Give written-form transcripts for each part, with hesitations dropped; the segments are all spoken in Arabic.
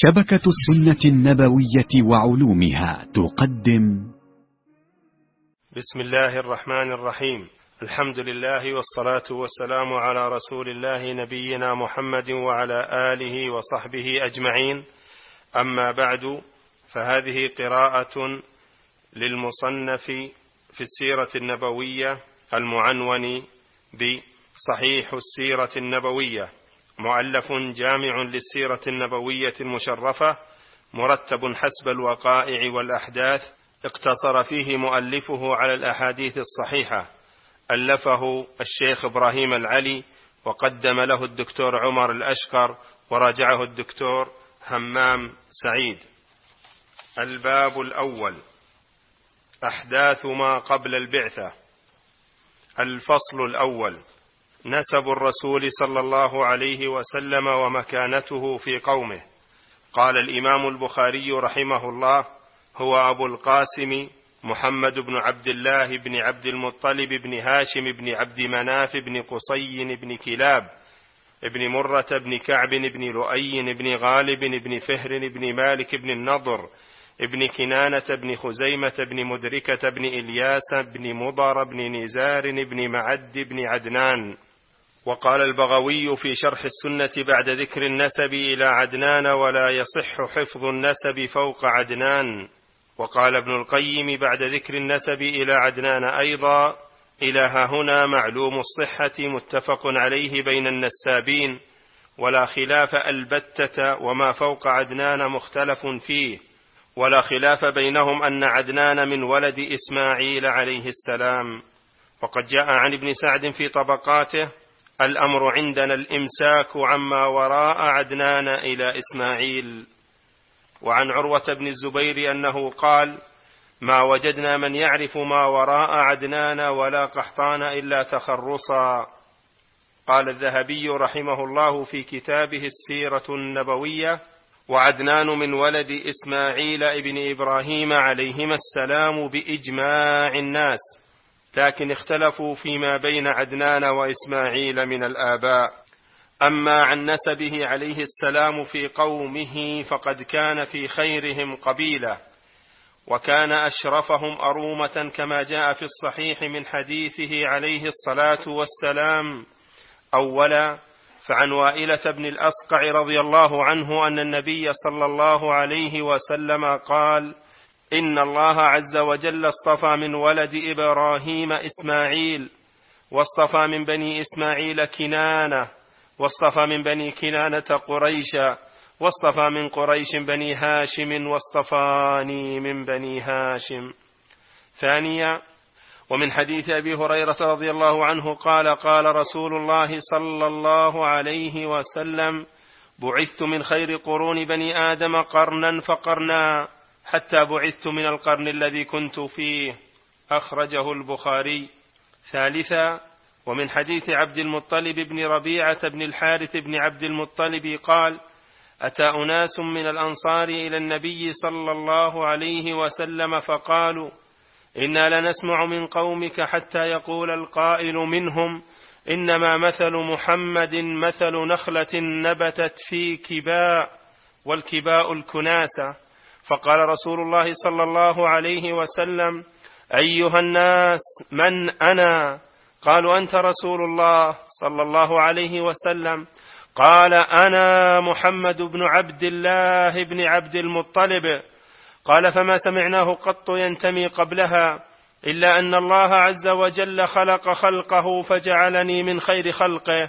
شبكة السنة النبوية وعلومها تقدم. بسم الله الرحمن الرحيم. الحمد لله والصلاة والسلام على رسول الله نبينا محمد وعلى آله وصحبه أجمعين. أما بعد، فهذه قراءة للمصنف في السيرة النبوية المعنون بصحيح السيرة النبوية، مؤلف جامع للسيرة النبوية المشرفة، مرتب حسب الوقائع والأحداث، اقتصر فيه مؤلفه على الأحاديث الصحيحة. ألفه الشيخ إبراهيم العلي، وقدم له الدكتور عمر الأشقر، وراجعه الدكتور همام سعيد. الباب الأول: أحداث ما قبل البعثة. الفصل الأول: نسب الرسول صلى الله عليه وسلم ومكانته في قومه. قال الإمام البخاري رحمه الله: هو أبو القاسم محمد بن عبد الله بن عبد المطلب بن هاشم بن عبد مناف بن قصي بن كلاب بن مرة بن كعب بن لؤي بن غالب بن فهر بن مالك بن النضر ابن كنانة بن خزيمة بن مدركة بن إلياس بن مضر بن نزار بن معد بن عدنان. وقال البغوي في شرح السنة بعد ذكر النسب إلى عدنان: ولا يصح حفظ النسب فوق عدنان. وقال ابن القيم بعد ذكر النسب إلى عدنان أيضا: إلى هنا معلوم الصحة متفق عليه بين النسابين، ولا خلاف البتة، وما فوق عدنان مختلف فيه، ولا خلاف بينهم أن عدنان من ولد إسماعيل عليه السلام. وقد جاء عن ابن سعد في طبقاته: الأمر عندنا الإمساك عما وراء عدنان إلى إسماعيل. وعن عروة بن الزبير أنه قال: ما وجدنا من يعرف ما وراء عدنان ولا قحطان إلا تخرصا. قال الذهبي رحمه الله في كتابه السيرة النبوية: وعدنان من ولد إسماعيل ابن إبراهيم عليهما السلام بإجماع الناس، لكن اختلفوا فيما بين عدنان وإسماعيل من الآباء. أما عن نسبه عليه السلام في قومه فقد كان في خيرهم قبيلة، وكان أشرفهم أرومة، كما جاء في الصحيح من حديثه عليه الصلاة والسلام. أولا، فعن وائلة بن الأصقع رضي الله عنه أن النبي صلى الله عليه وسلم قال: إن الله عز وجل اصطفى من ولد إبراهيم إسماعيل، واصطفى من بني إسماعيل كنانة، واصطفى من بني كنانة قريشا، واصطفى من قريش بني هاشم، واصطفاني من بني هاشم. ثانيا، ومن حديث أبي هريرة رضي الله عنه قال: قال رسول الله صلى الله عليه وسلم: بعثت من خير قرون بني آدم قرنا فقرنا، حتى بعثت من القرن الذي كنت فيه. أخرجه البخاري. ثالثا، ومن حديث عبد المطلب بن ربيعة بن الحارث بن عبد المطلب قال: أتى أناس من الأنصار إلى النبي صلى الله عليه وسلم فقالوا: إنا لنسمع من قومك حتى يقول القائل منهم: إنما مثل محمد مثل نخلة نبتت في كباء، والكباء الكناسة. فقال رسول الله صلى الله عليه وسلم: أيها الناس، من أنا؟ قالوا: أنت رسول الله صلى الله عليه وسلم. قال: أنا محمد بن عبد الله بن عبد المطلب. قال: فما سمعناه قط ينتمي قبلها، إلا أن الله عز وجل خلق خلقه فجعلني من خير خلقه،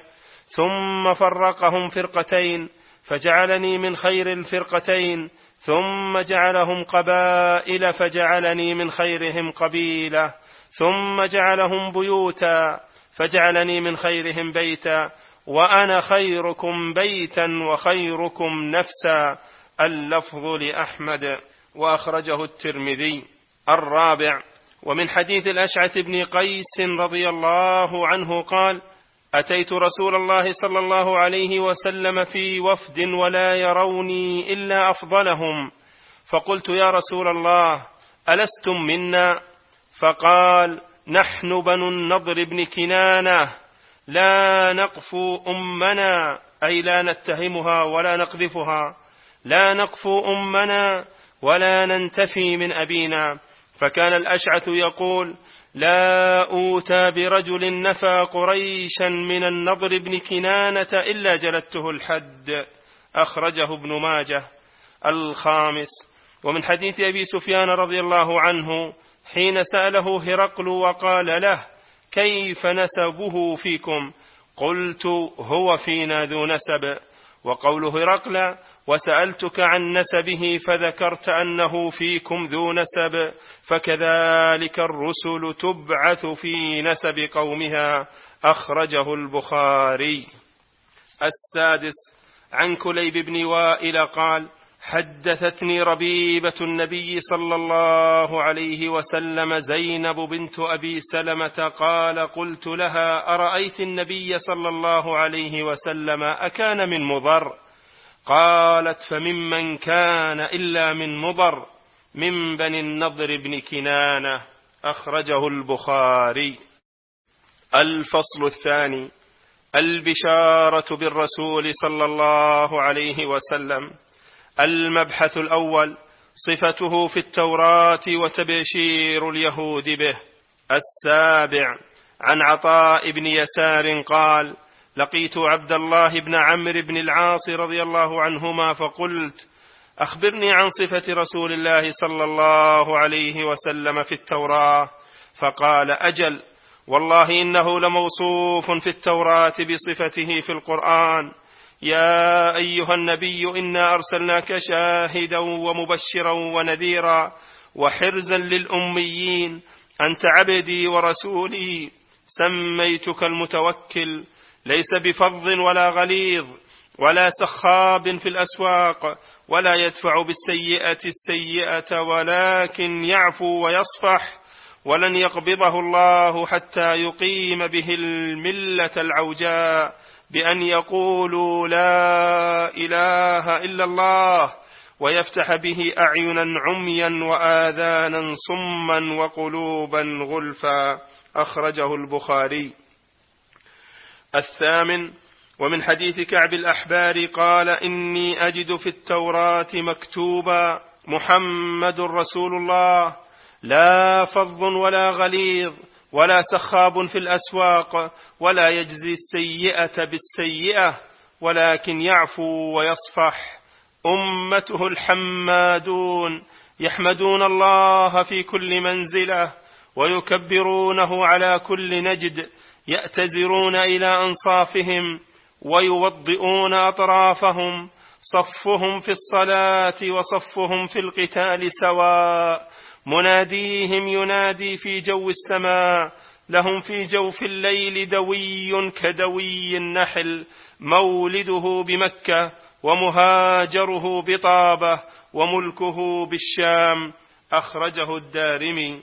ثم فرقهم فرقتين فجعلني من خير الفرقتين، ثم جعلهم قبائل فجعلني من خيرهم قبيلة، ثم جعلهم بيوتا فجعلني من خيرهم بيتا، وأنا خيركم بيتا وخيركم نفسا. اللفظ لأحمد، وأخرجه الترمذي. الرابع، ومن حديث الأشعث بن قيس رضي الله عنه قال: أتيت رسول الله صلى الله عليه وسلم في وفد ولا يروني إلا أفضلهم، فقلت: يا رسول الله، ألستم منا؟ فقال: نحن بنو النضر بن كنانة، لا نقف أمنا، أي لا نتهمها ولا نقذفها، لا نقفو أمنا ولا ننتفي من أبينا. فكان الأشعث يقول: لا أوتى برجل نفى قريشا من النضر بن كنانة إلا جلدته الحد. أخرجه ابن ماجه. الخامس: ومن حديث أبي سفيان رضي الله عنه حين سأله هرقل وقال له: كيف نسبه فيكم؟ قلت: هو فينا ذو نسب. وقول هرقل: وسألتك عن نسبه فذكرت أنه فيكم ذو نسب، فكذلك الرسل تبعث في نسب قومها. أخرجه البخاري. السادس: عن كليب بن وائل قال: حدثتني ربيبة النبي صلى الله عليه وسلم زينب بنت أبي سلمة قال: قلت لها: أرأيت النبي صلى الله عليه وسلم أكان من مضر؟ قالت: فممن كان إلا من مضر، من بني النضر بن كنانة. أخرجه البخاري. الفصل الثاني: البشارة بالرسول صلى الله عليه وسلم. المبحث الأول: صفته في التوراة وتبشير اليهود به. السابع: عن عطاء بن يسار قال: لقيت عبد الله بن عمرو بن العاص رضي الله عنهما فقلت: أخبرني عن صفة رسول الله صلى الله عليه وسلم في التوراة. فقال: أجل، والله إنه لموصوف في التوراة بصفته في القرآن: يا أيها النبي إنا أرسلناك شاهدا ومبشرا ونذيرا وحرزا للأميين، أنت عبدي ورسولي، سميتك المتوكل، ليس بفظ ولا غليظ ولا سخاب في الأسواق، ولا يدفع بالسيئة السيئة، ولكن يعفو ويصفح، ولن يقبضه الله حتى يقيم به الملة العوجاء بأن يقولوا لا إله إلا الله، ويفتح به أعينا عميا وآذانا صما وقلوبا غلفا. أخرجه البخاري. الثامن: ومن حديث كعب الأحبار قال: إني أجد في التوراة مكتوبا: محمد رسول الله، لا فظ ولا غليظ ولا سخاب في الأسواق، ولا يجزي السيئة بالسيئة، ولكن يعفو ويصفح. أمته الحمادون، يحمدون الله في كل منزلة، ويكبرونه على كل نجد، يأتزرون إلى أنصافهم ويوضئون أطرافهم، صفهم في الصلاة وصفهم في القتال سواء، مناديهم ينادي في جو السماء، لهم في جوف الليل دوي كدوي النحل، مولده بمكة ومهاجره بطابة وملكه بالشام. أخرجه الدارمي.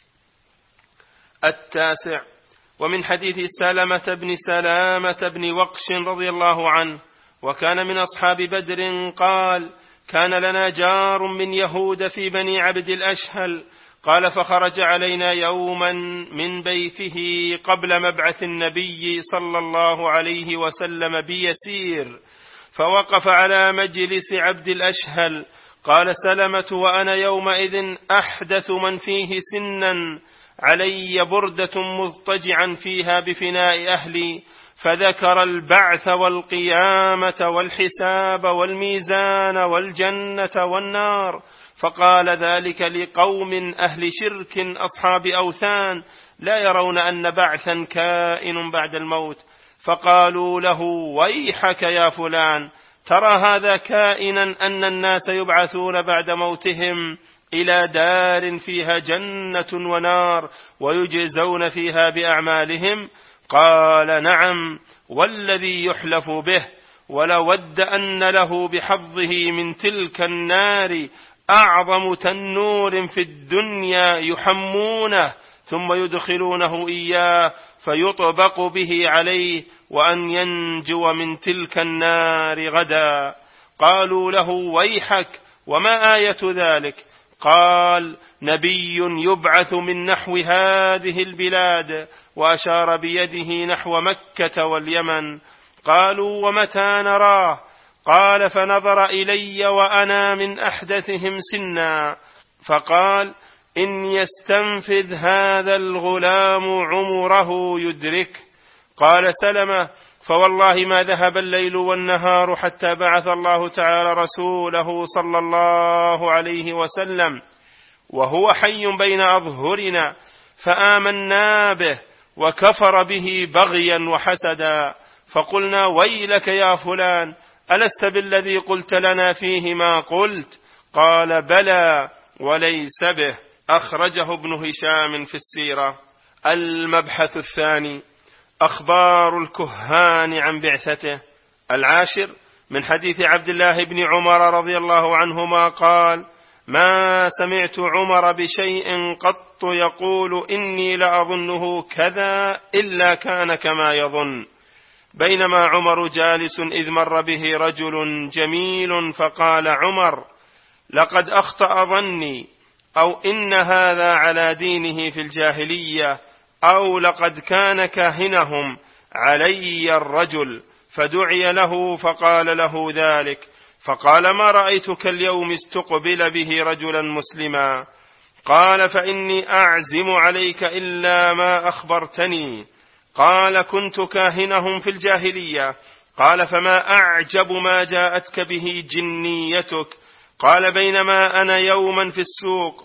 التاسع: ومن حديث سلامة بن وقش رضي الله عنه، وكان من أصحاب بدر، قال: كان لنا جار من يهود في بني عبد الأشهل، قال: فخرج علينا يوما من بيته قبل مبعث النبي صلى الله عليه وسلم بيسير، فوقف على مجلس عبد الأشهل. قال سلمة: وأنا يومئذ أحدث من فيه سنا، علي بردة مضطجعا فيها بفناء أهلي، فذكر البعث والقيامة والحساب والميزان والجنة والنار، فقال: ذلك لقوم أهل شرك أصحاب أوثان، لا يرون أن بعثا كائن بعد الموت. فقالوا له: ويحك يا فلان، ترى هذا كائنا أن الناس يبعثون بعد موتهم إلى دار فيها جنة ونار ويجزون فيها بأعمالهم؟ قال: نعم، والذي يحلف به، ولود أن له بحظه من تلك النار أعظم تنور في الدنيا يحمونه ثم يدخلونه إياه فيطبق به عليه، وأن ينجو من تلك النار غدا. قالوا له: ويحك، وما آية ذلك؟ قال: نبي يبعث من نحو هذه البلاد، وأشار بيده نحو مكة واليمن. قالوا: ومتى نراه؟ قال: فنظر إلي وأنا من أحدثهم سنا فقال: إن يستنفذ هذا الغلام عمره يدرك. قال سلمة: فوالله ما ذهب الليل والنهار حتى بعث الله تعالى رسوله صلى الله عليه وسلم وهو حي بين أظهرنا فآمنا به، وكفر به بغيا وحسدا، فقلنا: ويلك يا فلان، ألست بالذي قلت لنا فيه ما قلت؟ قال: بلى وليس به. أخرجه ابن هشام في السيرة. المبحث الثاني: أخبار الكهان عن بعثته. 10 من حديث عبد الله بن عمر رضي الله عنهما قال: ما سمعت عمر بشيء قط يقول إني لأظنه كذا إلا كان كما يظن. بينما عمر جالس إذ مر به رجل جميل فقال عمر: لقد أخطأ ظني، أو إن هذا على دينه في الجاهلية، أو لقد كان كاهنهم علي الرجل. فدعي له فقال له ذلك، فقال: ما رأيتك اليوم استقبل به رجلا مسلما. قال: فإني أعزم عليك إلا ما أخبرتني. قال: كنت كاهنهم في الجاهلية. قال: فما أعجب ما جاءتك به جنيتك. قال: بينما أنا يوما في السوق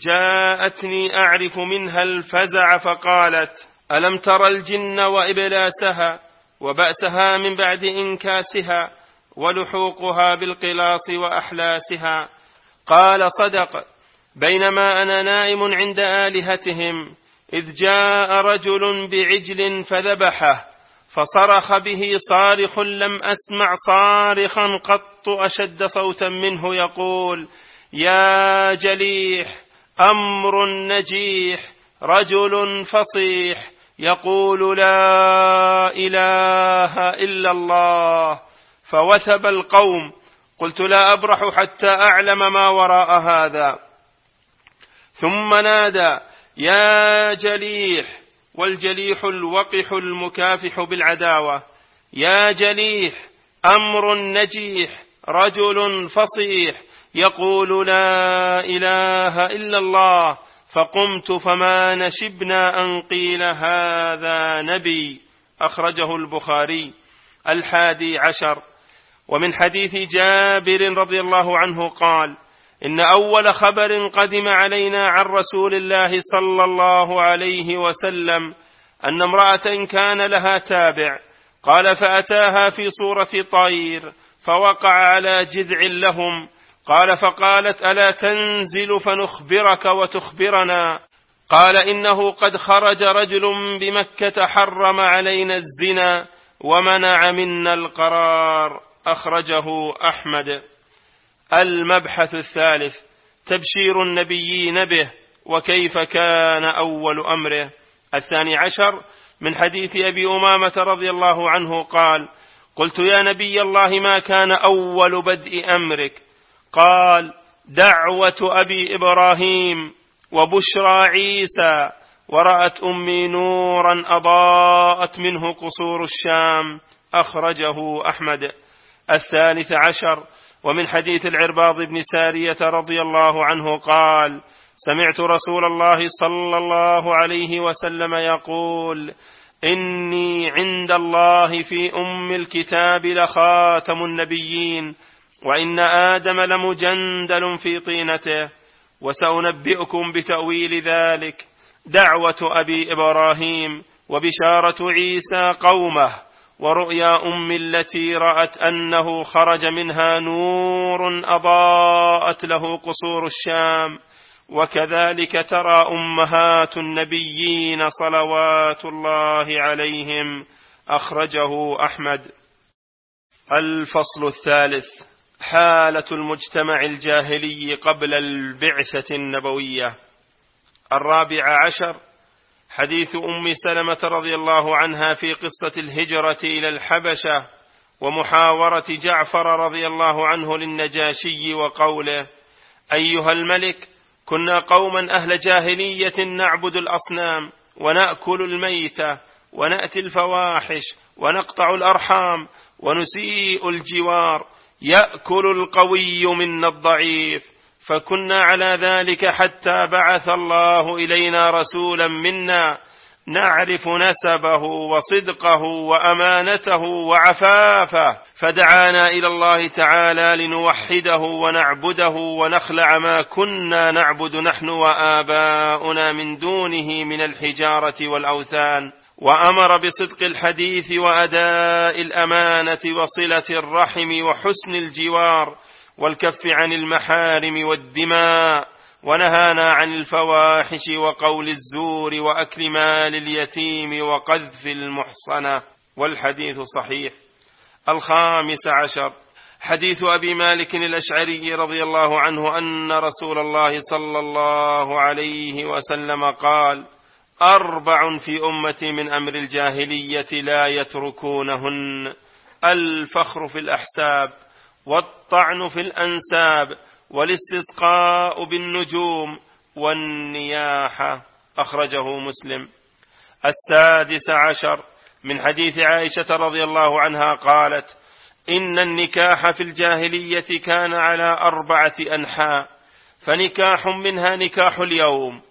جاءتني أعرف منها الفزع فقالت: ألم تر الجن وإبلاسها وبأسها من بعد إنكاسها ولحوقها بالقلاص وأحلاسها؟ قال: صدق. بينما أنا نائم عند آلهتهم إذ جاء رجل بعجل فذبحه، فصرخ به صارخ لم أسمع صارخا قط أشد صوتا منه يقول: يا جليح، أمر نجيح، رجل فصيح، يقول لا إله إلا الله. فوثب القوم. قلت: لا أبرح حتى أعلم ما وراء هذا. ثم نادى: يا جليح، والجليح الوقح المكافح بالعداوة، يا جليح، أمر نجيح، رجل فصيح، يقول لا إله إلا الله. فقمت فما نشبنا أن قيل هذا نبي. أخرجه البخاري. 11 ومن حديث جابر رضي الله عنه قال: إن أول خبر قدم علينا عن رسول الله صلى الله عليه وسلم أن امرأة كان لها تابع، قال: فأتاها في صورة طير فوقع على جذع لهم. قال: فقالت: ألا تنزل فنخبرك وتخبرنا؟ قال: إنه قد خرج رجل بمكة حرم علينا الزنا ومنع منا القرار. أخرجه أحمد. المبحث الثالث: تبشير النبيين به وكيف كان أول أمره. 12 من حديث أبي أمامة رضي الله عنه قال: قلت: يا نبي الله، ما كان أول بدء أمرك؟ قال: دعوة أبي إبراهيم وبشرى عيسى، ورأت أمي نورا أضاءت منه قصور الشام. أخرجه أحمد. 13 ومن حديث العرباض بن سارية رضي الله عنه قال: سمعت رسول الله صلى الله عليه وسلم يقول: إني عند الله في أم الكتاب لخاتم النبيين، وإن آدم لمجندل في طينته، وسأنبئكم بتأويل ذلك. دعوة أبي إبراهيم، وبشارة عيسى قومه، ورؤيا أم التي رأت أنه خرج منها نور أضاءت له قصور الشام، وكذلك ترى أمهات النبيين صلوات الله عليهم. أخرجه أحمد. الفصل الثالث: حالة المجتمع الجاهلي قبل البعثة النبوية. 14 حديث أم سلمة رضي الله عنها في قصة الهجرة إلى الحبشة ومحاورة جعفر رضي الله عنه للنجاشي وقوله: أيها الملك، كنا قوما أهل جاهلية نعبد الأصنام ونأكل الميتة ونأتي الفواحش ونقطع الأرحام ونسيء الجوار، يأكل القوي منا الضعيف، فكنا على ذلك حتى بعث الله إلينا رسولا منا نعرف نسبه وصدقه وأمانته وعفافه، فدعانا إلى الله تعالى لنوحده ونعبده ونخلع ما كنا نعبد نحن وآباؤنا من دونه من الحجارة والأوثان، وأمر بصدق الحديث وأداء الأمانة وصلة الرحم وحسن الجوار والكف عن المحارم والدماء، ونهانا عن الفواحش وقول الزور وأكل مال اليتيم وقذف المحصنة، والحديث صحيح. 15 حديث أبي مالك الأشعري رضي الله عنه أن رسول الله صلى الله عليه وسلم قال: 4 في أمتي من أمر الجاهلية لا يتركونهن: الفخر في الأحساب، والطعن في الأنساب، والاستسقاء بالنجوم، والنياحة. أخرجه مسلم. 16 من حديث عائشة رضي الله عنها قالت: إن النكاح في الجاهلية كان على 4 أنحاء، فنكاح منها نكاح اليوم،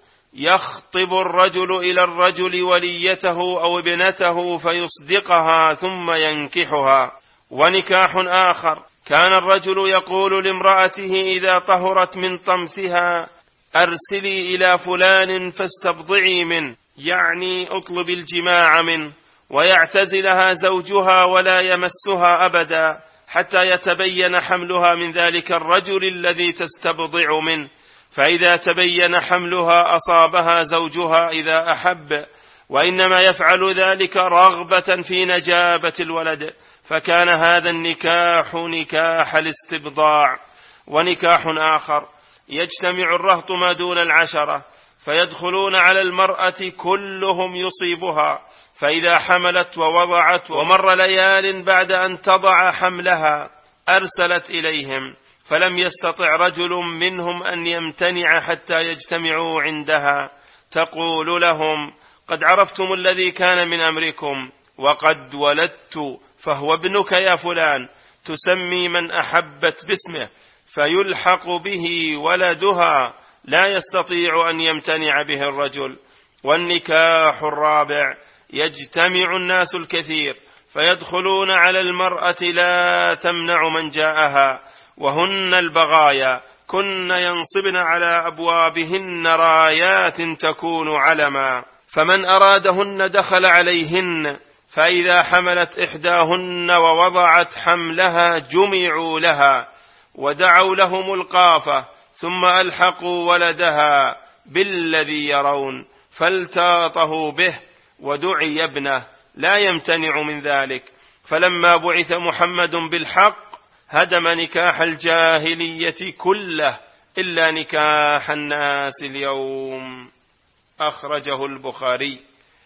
يخطب الرجل إلى الرجل وليته أو ابنته فيصدقها ثم ينكحها، ونكاح آخر كان الرجل يقول لامرأته إذا طهرت من طمثها: أرسلي إلى فلان فاستبضعي منه، يعني اطلب الجماع منه، ويعتزلها زوجها ولا يمسها أبدا حتى يتبين حملها من ذلك الرجل الذي تستبضع منه، فإذا تبين حملها أصابها زوجها إذا أحب، وإنما يفعل ذلك رغبة في نجابة الولد، فكان هذا النكاح نكاح الاستبضاع. ونكاح آخر يجتمع الرهط ما دون 10 فيدخلون على المرأة كلهم يصيبها، فإذا حملت ووضعت ومر ليال بعد أن تضع حملها أرسلت إليهم، فلم يستطع رجل منهم أن يمتنع حتى يجتمعوا عندها، تقول لهم: قد عرفتم الذي كان من أمركم، وقد ولدت فهو ابنك يا فلان، تسمي من أحبت باسمه فيلحق به ولدها، لا يستطيع أن يمتنع به الرجل. والنكاح الرابع يجتمع الناس الكثير فيدخلون على المرأة لا تمنع من جاءها، وهن البغايا، كن ينصبن على أبوابهن رايات تكون علما، فمن أرادهن دخل عليهن، فإذا حملت إحداهن ووضعت حملها جمعوا لها ودعوا له ملقافة، ثم ألحقوا ولدها بالذي يرون فالتاطه به ودعي ابنه، لا يمتنع من ذلك. فلما بعث محمد بالحق هدم نكاح الجاهلية كله إلا نكاح الناس اليوم. أخرجه البخاري.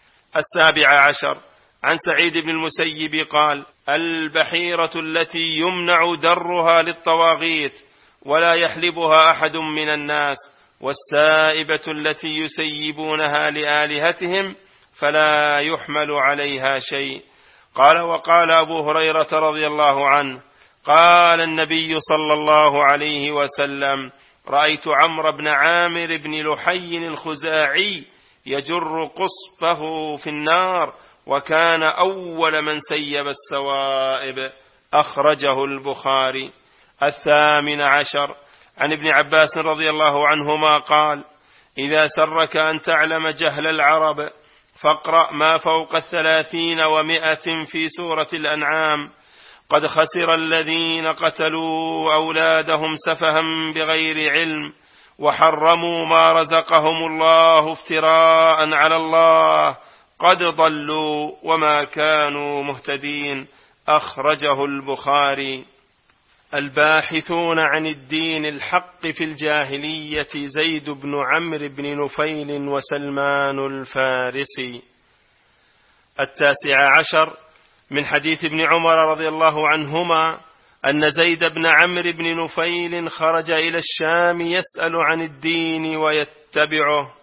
17 عن سعيد بن المسيب قال: البحيرة التي يمنع درها للطواغيت ولا يحلبها أحد من الناس، والسائبة التي يسيبونها لآلهتهم فلا يحمل عليها شيء. قال: وقال أبو هريرة رضي الله عنه: قال النبي صلى الله عليه وسلم: رأيت عمرو بن عامر بن لحي الخزاعي يجر قصبه في النار، وكان أول من سيب السوائب. أخرجه البخاري. 18 عن ابن عباس رضي الله عنهما قال: إذا سرك أن تعلم جهل العرب فاقرأ ما فوق 30 و100 في سورة الأنعام: قد خسر الذين قتلوا أولادهم سفها بغير علم وحرموا ما رزقهم الله افتراء على الله، قد ضلوا وما كانوا مهتدين. أخرجه البخاري. الباحثون عن الدين الحق في الجاهلية زيد بن عمرو بن نفيل وسلمان الفارسي. 19 من حديث ابن عمر رضي الله عنهما أن زيد بن عمرو بن نفيل خرج إلى الشام يسأل عن الدين ويتبعه،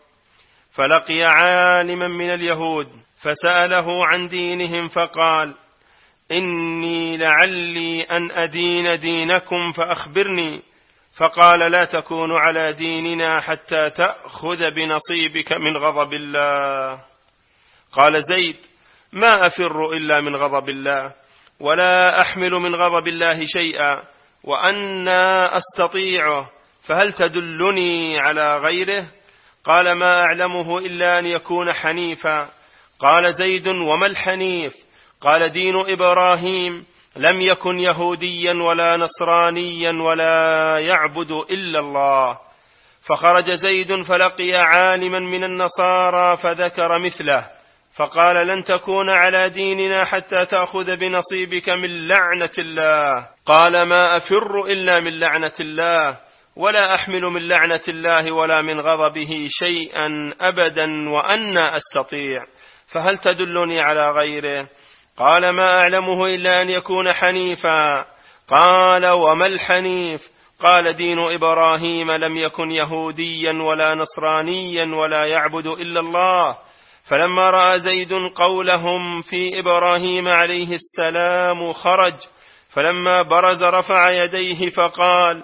فلقي عالما من اليهود فسأله عن دينهم فقال: إني لعلي أن أدين دينكم فأخبرني. فقال لا تكون على ديننا حتى تأخذ بنصيبك من غضب الله. قال زيد ما أفر إلا من غضب الله، ولا أحمل من غضب الله شيئا، وأنا أستطيعه، فهل تدلني على غيره؟ قال ما أعلمه إلا أن يكون حنيفا. قال زيد وما الحنيف؟ قال دين إبراهيم، لم يكن يهوديا ولا نصرانيا ولا يعبد إلا الله. فخرج زيد فلقي عالما من النصارى فذكر مثله، فقال لن تكون على ديننا حتى تأخذ بنصيبك من لعنة الله. قال ما أفر إلا من لعنة الله، ولا أحمل من لعنة الله ولا من غضبه شيئا أبدا، وأنا أستطيع، فهل تدلني على غيره؟ قال ما أعلمه إلا أن يكون حنيفا. قال وما الحنيف؟ قال دين إبراهيم، لم يكن يهوديا ولا نصرانيا ولا يعبد إلا الله. فلما رأى زيد قولهم في إبراهيم عليه السلام خرج، فلما برز رفع يديه فقال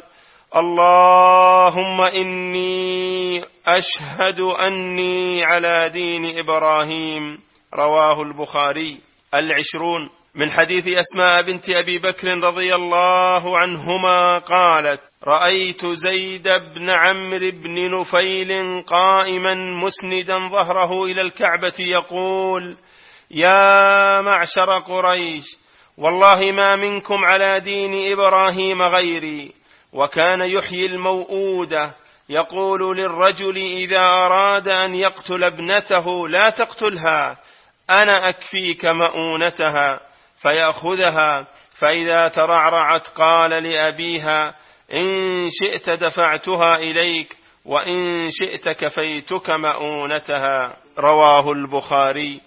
اللهم إني أشهد أني على دين إبراهيم. رواه البخاري. 20 من حديث أسماء بنت أبي بكر رضي الله عنهما قالت رأيت زيد بن عمرو بن نفيل قائما مسندا ظهره إلى الكعبة يقول يا معشر قريش، والله ما منكم على دين إبراهيم غيري. وكان يحيي الموؤودة، يقول للرجل إذا أراد أن يقتل ابنته لا تقتلها، أنا أكفيك مؤونتها، فيأخذها، فإذا ترعرعت قال لأبيها إن شئت دفعتها إليك، وإن شئت كفيتك مؤونتها. رواه البخاري.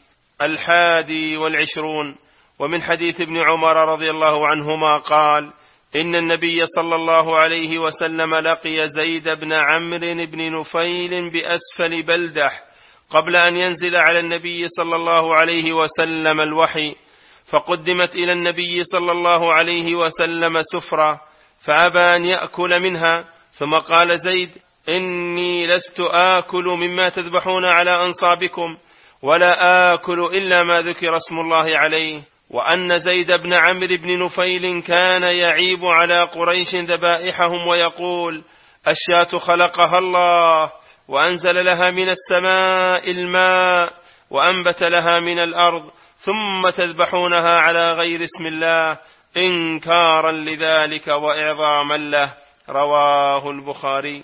21 ومن حديث ابن عمر رضي الله عنهما قال إن النبي صلى الله عليه وسلم لقي زيد بن عمرو بن نفيل بأسفل بلدح قبل أن ينزل على النبي صلى الله عليه وسلم الوحي، فقدمت إلى النبي صلى الله عليه وسلم سفرة فأبى أن يأكل منها، ثم قال زيد إني لست آكل مما تذبحون على أنصابكم، ولا آكل إلا ما ذكر اسم الله عليه. وأن زيد بن عمرو بن نفيل كان يعيب على قريش ذبائحهم ويقول الشاة خلقها الله، وأنزل لها من السماء الماء، وأنبت لها من الأرض، ثم تذبحونها على غير اسم الله إنكارا لذلك وإعظاما له. رواه البخاري.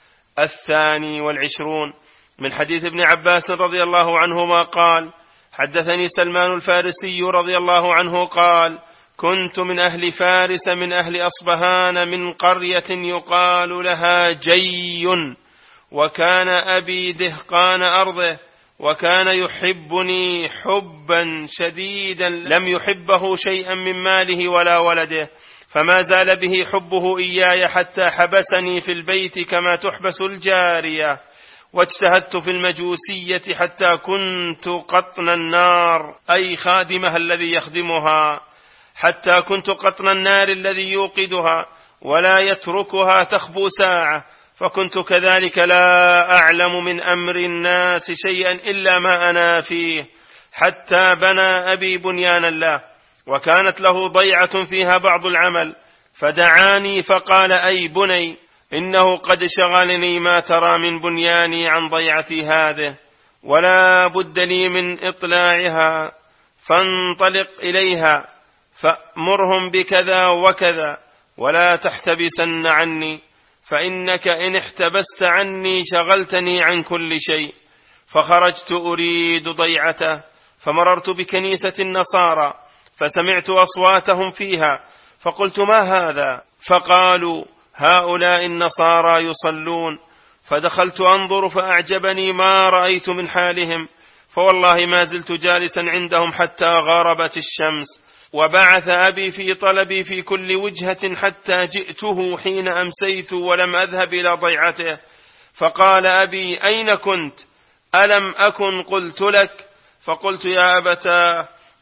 22 من حديث ابن عباس رضي الله عنهما قال حدثني سلمان الفارسي رضي الله عنه قال كنت من أهل فارس من أهل أصبهان من قرية يقال لها جي، وكان أبي دهقان أرضه، وكان يحبني حبا شديدا لم يحبه شيئا من ماله ولا ولده، فما زال به حبه إياي حتى حبسني في البيت كما تحبس الجارية، واجتهدت في المجوسية حتى كنت قطن النار، أي خادمها الذي يخدمها، حتى كنت قطن النار الذي يوقدها ولا يتركها تخبو ساعة، فكنت كذلك لا أعلم من أمر الناس شيئا إلا ما أنا فيه، حتى بنى أبي بنيانا له، وكانت له ضيعة فيها بعض العمل، فدعاني فقال أي بني إنه قد شغلني ما ترى من بنياني عن ضيعتي هذه، ولا بد لي من إطلاعها، فانطلق إليها فأمرهم بكذا وكذا، ولا تحتبسن عني، فإنك إن احتبست عني شغلتني عن كل شيء. فخرجت أريد ضيعته، فمررت بكنيسة النصارى فسمعت أصواتهم فيها، فقلت ما هذا؟ فقالوا هؤلاء النصارى يصلون، فدخلت أنظر فأعجبني ما رأيت من حالهم، فوالله ما زلت جالسا عندهم حتى غربت الشمس، وبعث أبي في طلبي في كل وجهة حتى جئته حين أمسيت ولم أذهب إلى ضيعته، فقال أبي أين كنت؟ ألم أكن قلت لك؟ فقلت يا أبتاه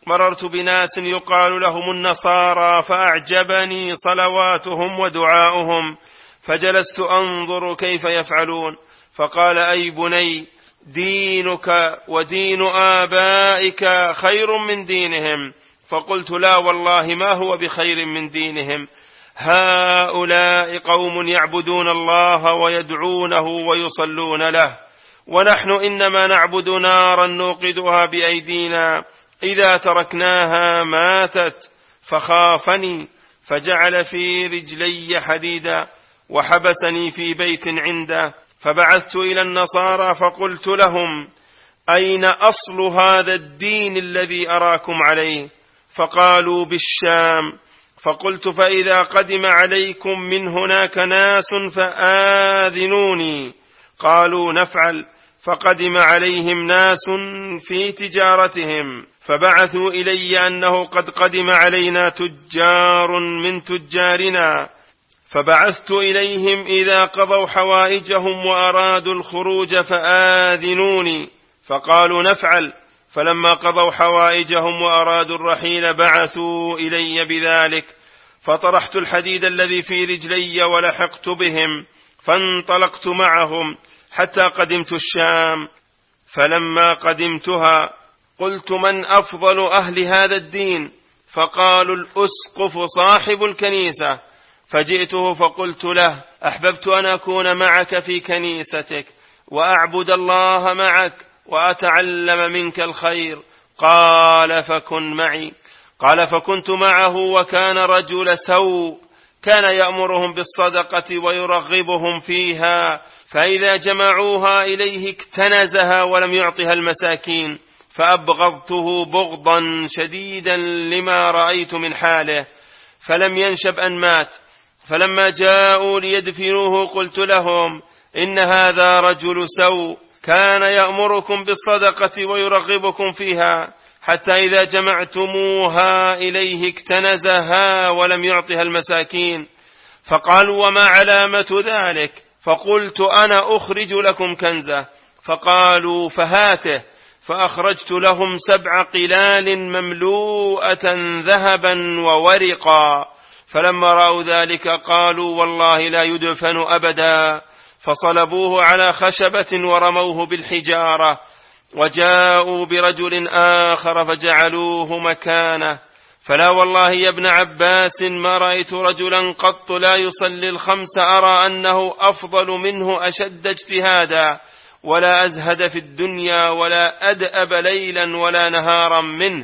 مررت بناس يقال لهم النصارى فأعجبني صلواتهم ودعاؤهم، فجلست أنظر كيف يفعلون، فقال: أي بني، دينك ودين آبائك خير من دينهم. فقلت: لا والله ما هو بخير من دينهم، هؤلاء قوم يعبدون الله ويدعونه ويصلون له، ونحن إنما نعبد نارا نوقدها بأيدينا، إذا تركناها ماتت. فخافني فجعل في رجلي حديدا وحبسني في بيت عنده، فبعثت إلى النصارى فقلت لهم: أين أصل هذا الدين الذي أراكم عليه؟ فقالوا: بالشام. فقلت: فإذا قدم عليكم من هناك ناس فآذنوني. قالوا: نفعل. فقدم عليهم ناس في تجارتهم، فبعثوا إلي أنه قد قدم علينا تجار من تجارنا، فبعثت إليهم إذا قضوا حوائجهم وأرادوا الخروج فآذنوني. فقالوا: نفعل. فلما قضوا حوائجهم وأرادوا الرحيل بعثوا إلي بذلك، فطرحت الحديد الذي في رجلي ولحقت بهم، فانطلقت معهم حتى قدمت الشام. فلما قدمتها قلت: من أفضل أهل هذا الدين؟ فقالوا: الأسقف صاحب الكنيسة. فجئته فقلت له: أحببت أن أكون معك في كنيستك وأعبد الله معك وأتعلم منك الخير. قال: فكن معي. قال: فكنت معه، وكان رجل سوء، كان يأمرهم بالصدقة ويرغبهم فيها، فإذا جمعوها إليه اكتنزها ولم يعطها المساكين، فأبغضته بغضا شديدا لما رأيت من حاله، فلم ينشب أن مات. فلما جاءوا ليدفنوه قلت لهم: إن هذا رجل سوء، كان يأمركم بالصدقة ويرغبكم فيها، حتى إذا جمعتموها إليه اكتنزها ولم يعطها المساكين. فقالوا: وما علامة ذلك؟ فقلت: أنا أخرج لكم كنزه. فقالوا: فهاته. فأخرجت لهم 7 قلال مملوءة ذهبا وورقا. فلما رأوا ذلك قالوا: والله لا يدفن أبدا. فصلبوه على خشبة ورموه بالحجارة، وجاءوا برجل آخر فجعلوه مكانه. فلا والله يا ابن عباس ما رأيت رجلا قط لا يصلي الخمس أرى أنه أفضل منه أشد اجتهادا، ولا أزهد في الدنيا، ولا أدأب ليلا ولا نهارا منه.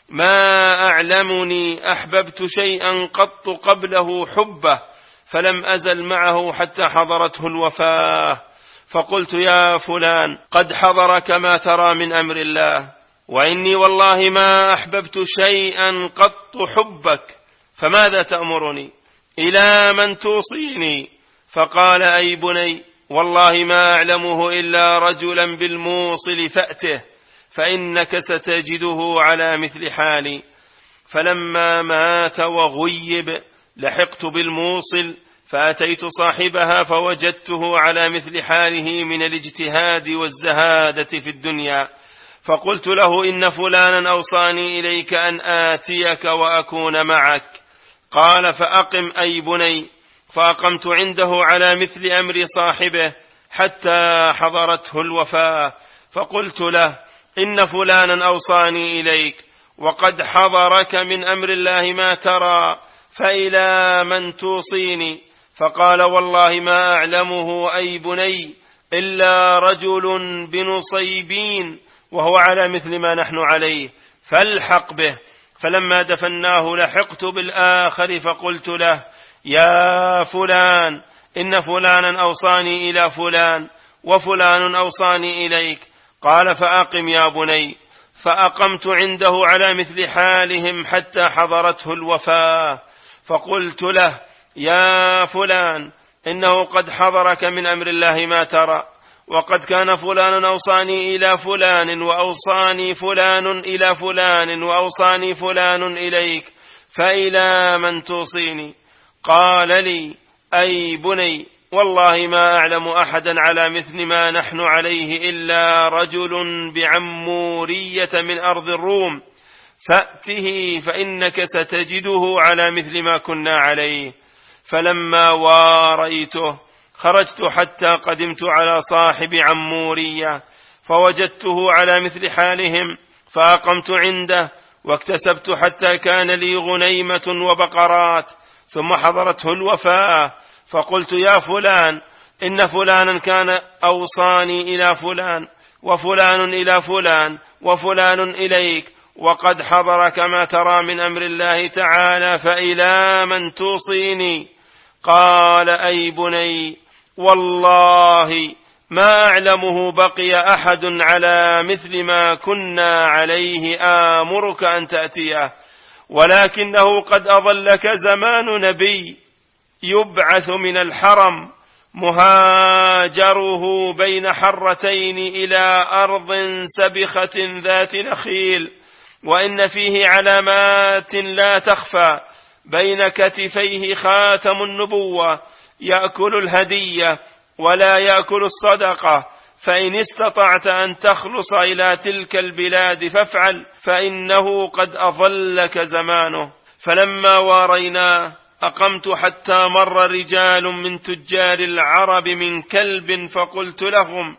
ما أعلمني أحببت شيئا قط قبله حبه، فلم أزل معه حتى حضرته الوفاة. فقلت: يا فلان، قد حضرك ما ترى من أمر الله، وإني والله ما أحببت شيئا قط حبك، فماذا تأمرني؟ إلى من توصيني؟ فقال: أي بني، والله ما أعلمه إلا رجلا بالموصل فأته، فإنك ستجده على مثل حالي. فلما مات وغيب لحقت بالموصل، فأتيت صاحبها فوجدته على مثل حاله من الاجتهاد والزهادة في الدنيا، فقلت له: إن فلانا أوصاني إليك أن آتيك وأكون معك. قال: فأقم أي بني. فأقمت عنده على مثل أمر صاحبه حتى حضرته الوفاة، فقلت له: إن فلانا أوصاني إليك، وقد حضرك من أمر الله ما ترى، فإلى من توصيني؟ فقال: والله ما أعلمه أي بني إلا رجل بنصيبين، وهو على مثل ما نحن عليه، فالحق به. فلما دفناه لحقت بالآخر فقلت له: يا فلان، إن فلانا أوصاني إلى فلان، وفلان أوصاني إليك. قال: فأقم يا بني. فأقمت عنده على مثل حالهم حتى حضرته الوفاة، فقلت له: يا فلان، إنه قد حضرك من أمر الله ما ترى، وقد كان فلان أوصاني إلى فلان، وأوصاني فلان إلى فلان، وأوصاني فلان إليك، فإلى من توصيني؟ قال لي: أي بني، والله ما أعلم أحدا على مثل ما نحن عليه إلا رجل بعمورية من أرض الروم، فأته فإنك ستجده على مثل ما كنا عليه. فلما واريته خرجت حتى قدمت على صاحب عمورية فوجدته على مثل حالهم، فأقمت عنده واكتسبت حتى كان لي غنيمة وبقرات. ثم حضرته الوفاة فقلت: يا فلان، إن فلانا كان أوصاني إلى فلان وفلان إلى فلان وفلان إليك، وقد حضر كما ترى من أمر الله تعالى، فإلى من توصيني؟ قال: أي بني، والله ما أعلمه بقي أحد على مثل ما كنا عليه آمرك أن تأتيه، ولكنه قد أظلك زمان نبي يبعث من الحرم مهاجره بين حرتين إلى أرض سبخة ذات نخيل، وإن فيه علامات لا تخفى، بين كتفيه خاتم النبوة، يأكل الهدية ولا يأكل الصدقة، فإن استطعت أن تخلص إلى تلك البلاد فافعل، فإنه قد أظلك زمانه. فلما واريناه أقمت حتى مر رجال من تجار العرب من كلب، فقلت لهم: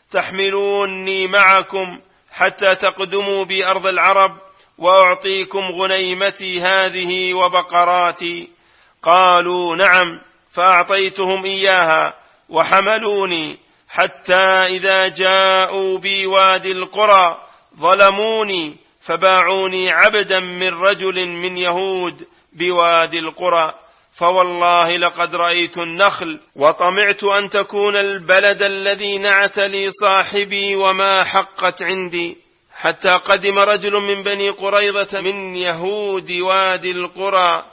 تحملوني معكم حتى تقدموا بأرض العرب وأعطيكم غنيمتي هذه وبقراتي؟ قالوا: نعم. فأعطيتهم إياها وحملوني حتى إذا جاءوا بي وادي القرى ظلموني، فباعوني عبدا من رجل من يهود بوادي القرى. فوالله لقد رأيت النخل وطمعت أن تكون البلد الذي نعت لي صاحبي وما حقت عندي، حتى قدم رجل من بني قريظة من يهود وادي القرى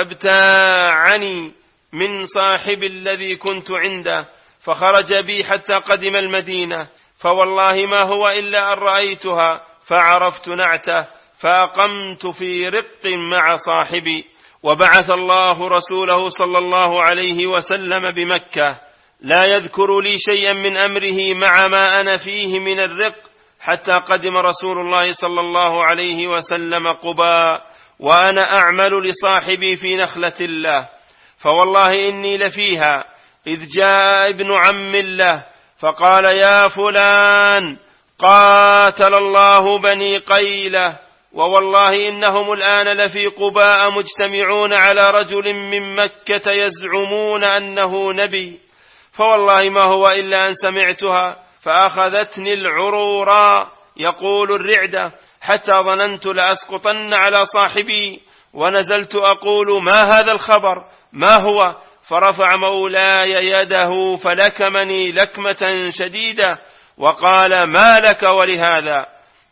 فابتاعني من صاحب الذي كنت عنده، فخرج بي حتى قدم المدينة، فوالله ما هو إلا أن رأيتها فعرفت نعته، فأقمت في رق مع صاحبي. وبعث الله رسوله صلى الله عليه وسلم بمكة، لا يذكر لي شيئا من أمره مع ما أنا فيه من الرق، حتى قدم رسول الله صلى الله عليه وسلم قباء وأنا أعمل لصاحبي في نخلة الله، فوالله إني لفيها إذ جاء ابن عم له فقال: يا فلان، قاتل الله بني قيلة، ووالله إنهم الآن لفي قباء مجتمعون على رجل من مكة يزعمون أنه نبي، فوالله ما هو إلا أن سمعتها فأخذتني العرورا يقول الرعدة، حتى ظننت لأسقطن على صاحبي، ونزلت أقول: ما هذا الخبر؟ ما هو؟ فرفع مولاي يده فلكمني لكمة شديدة وقال: ما لك ولهذا؟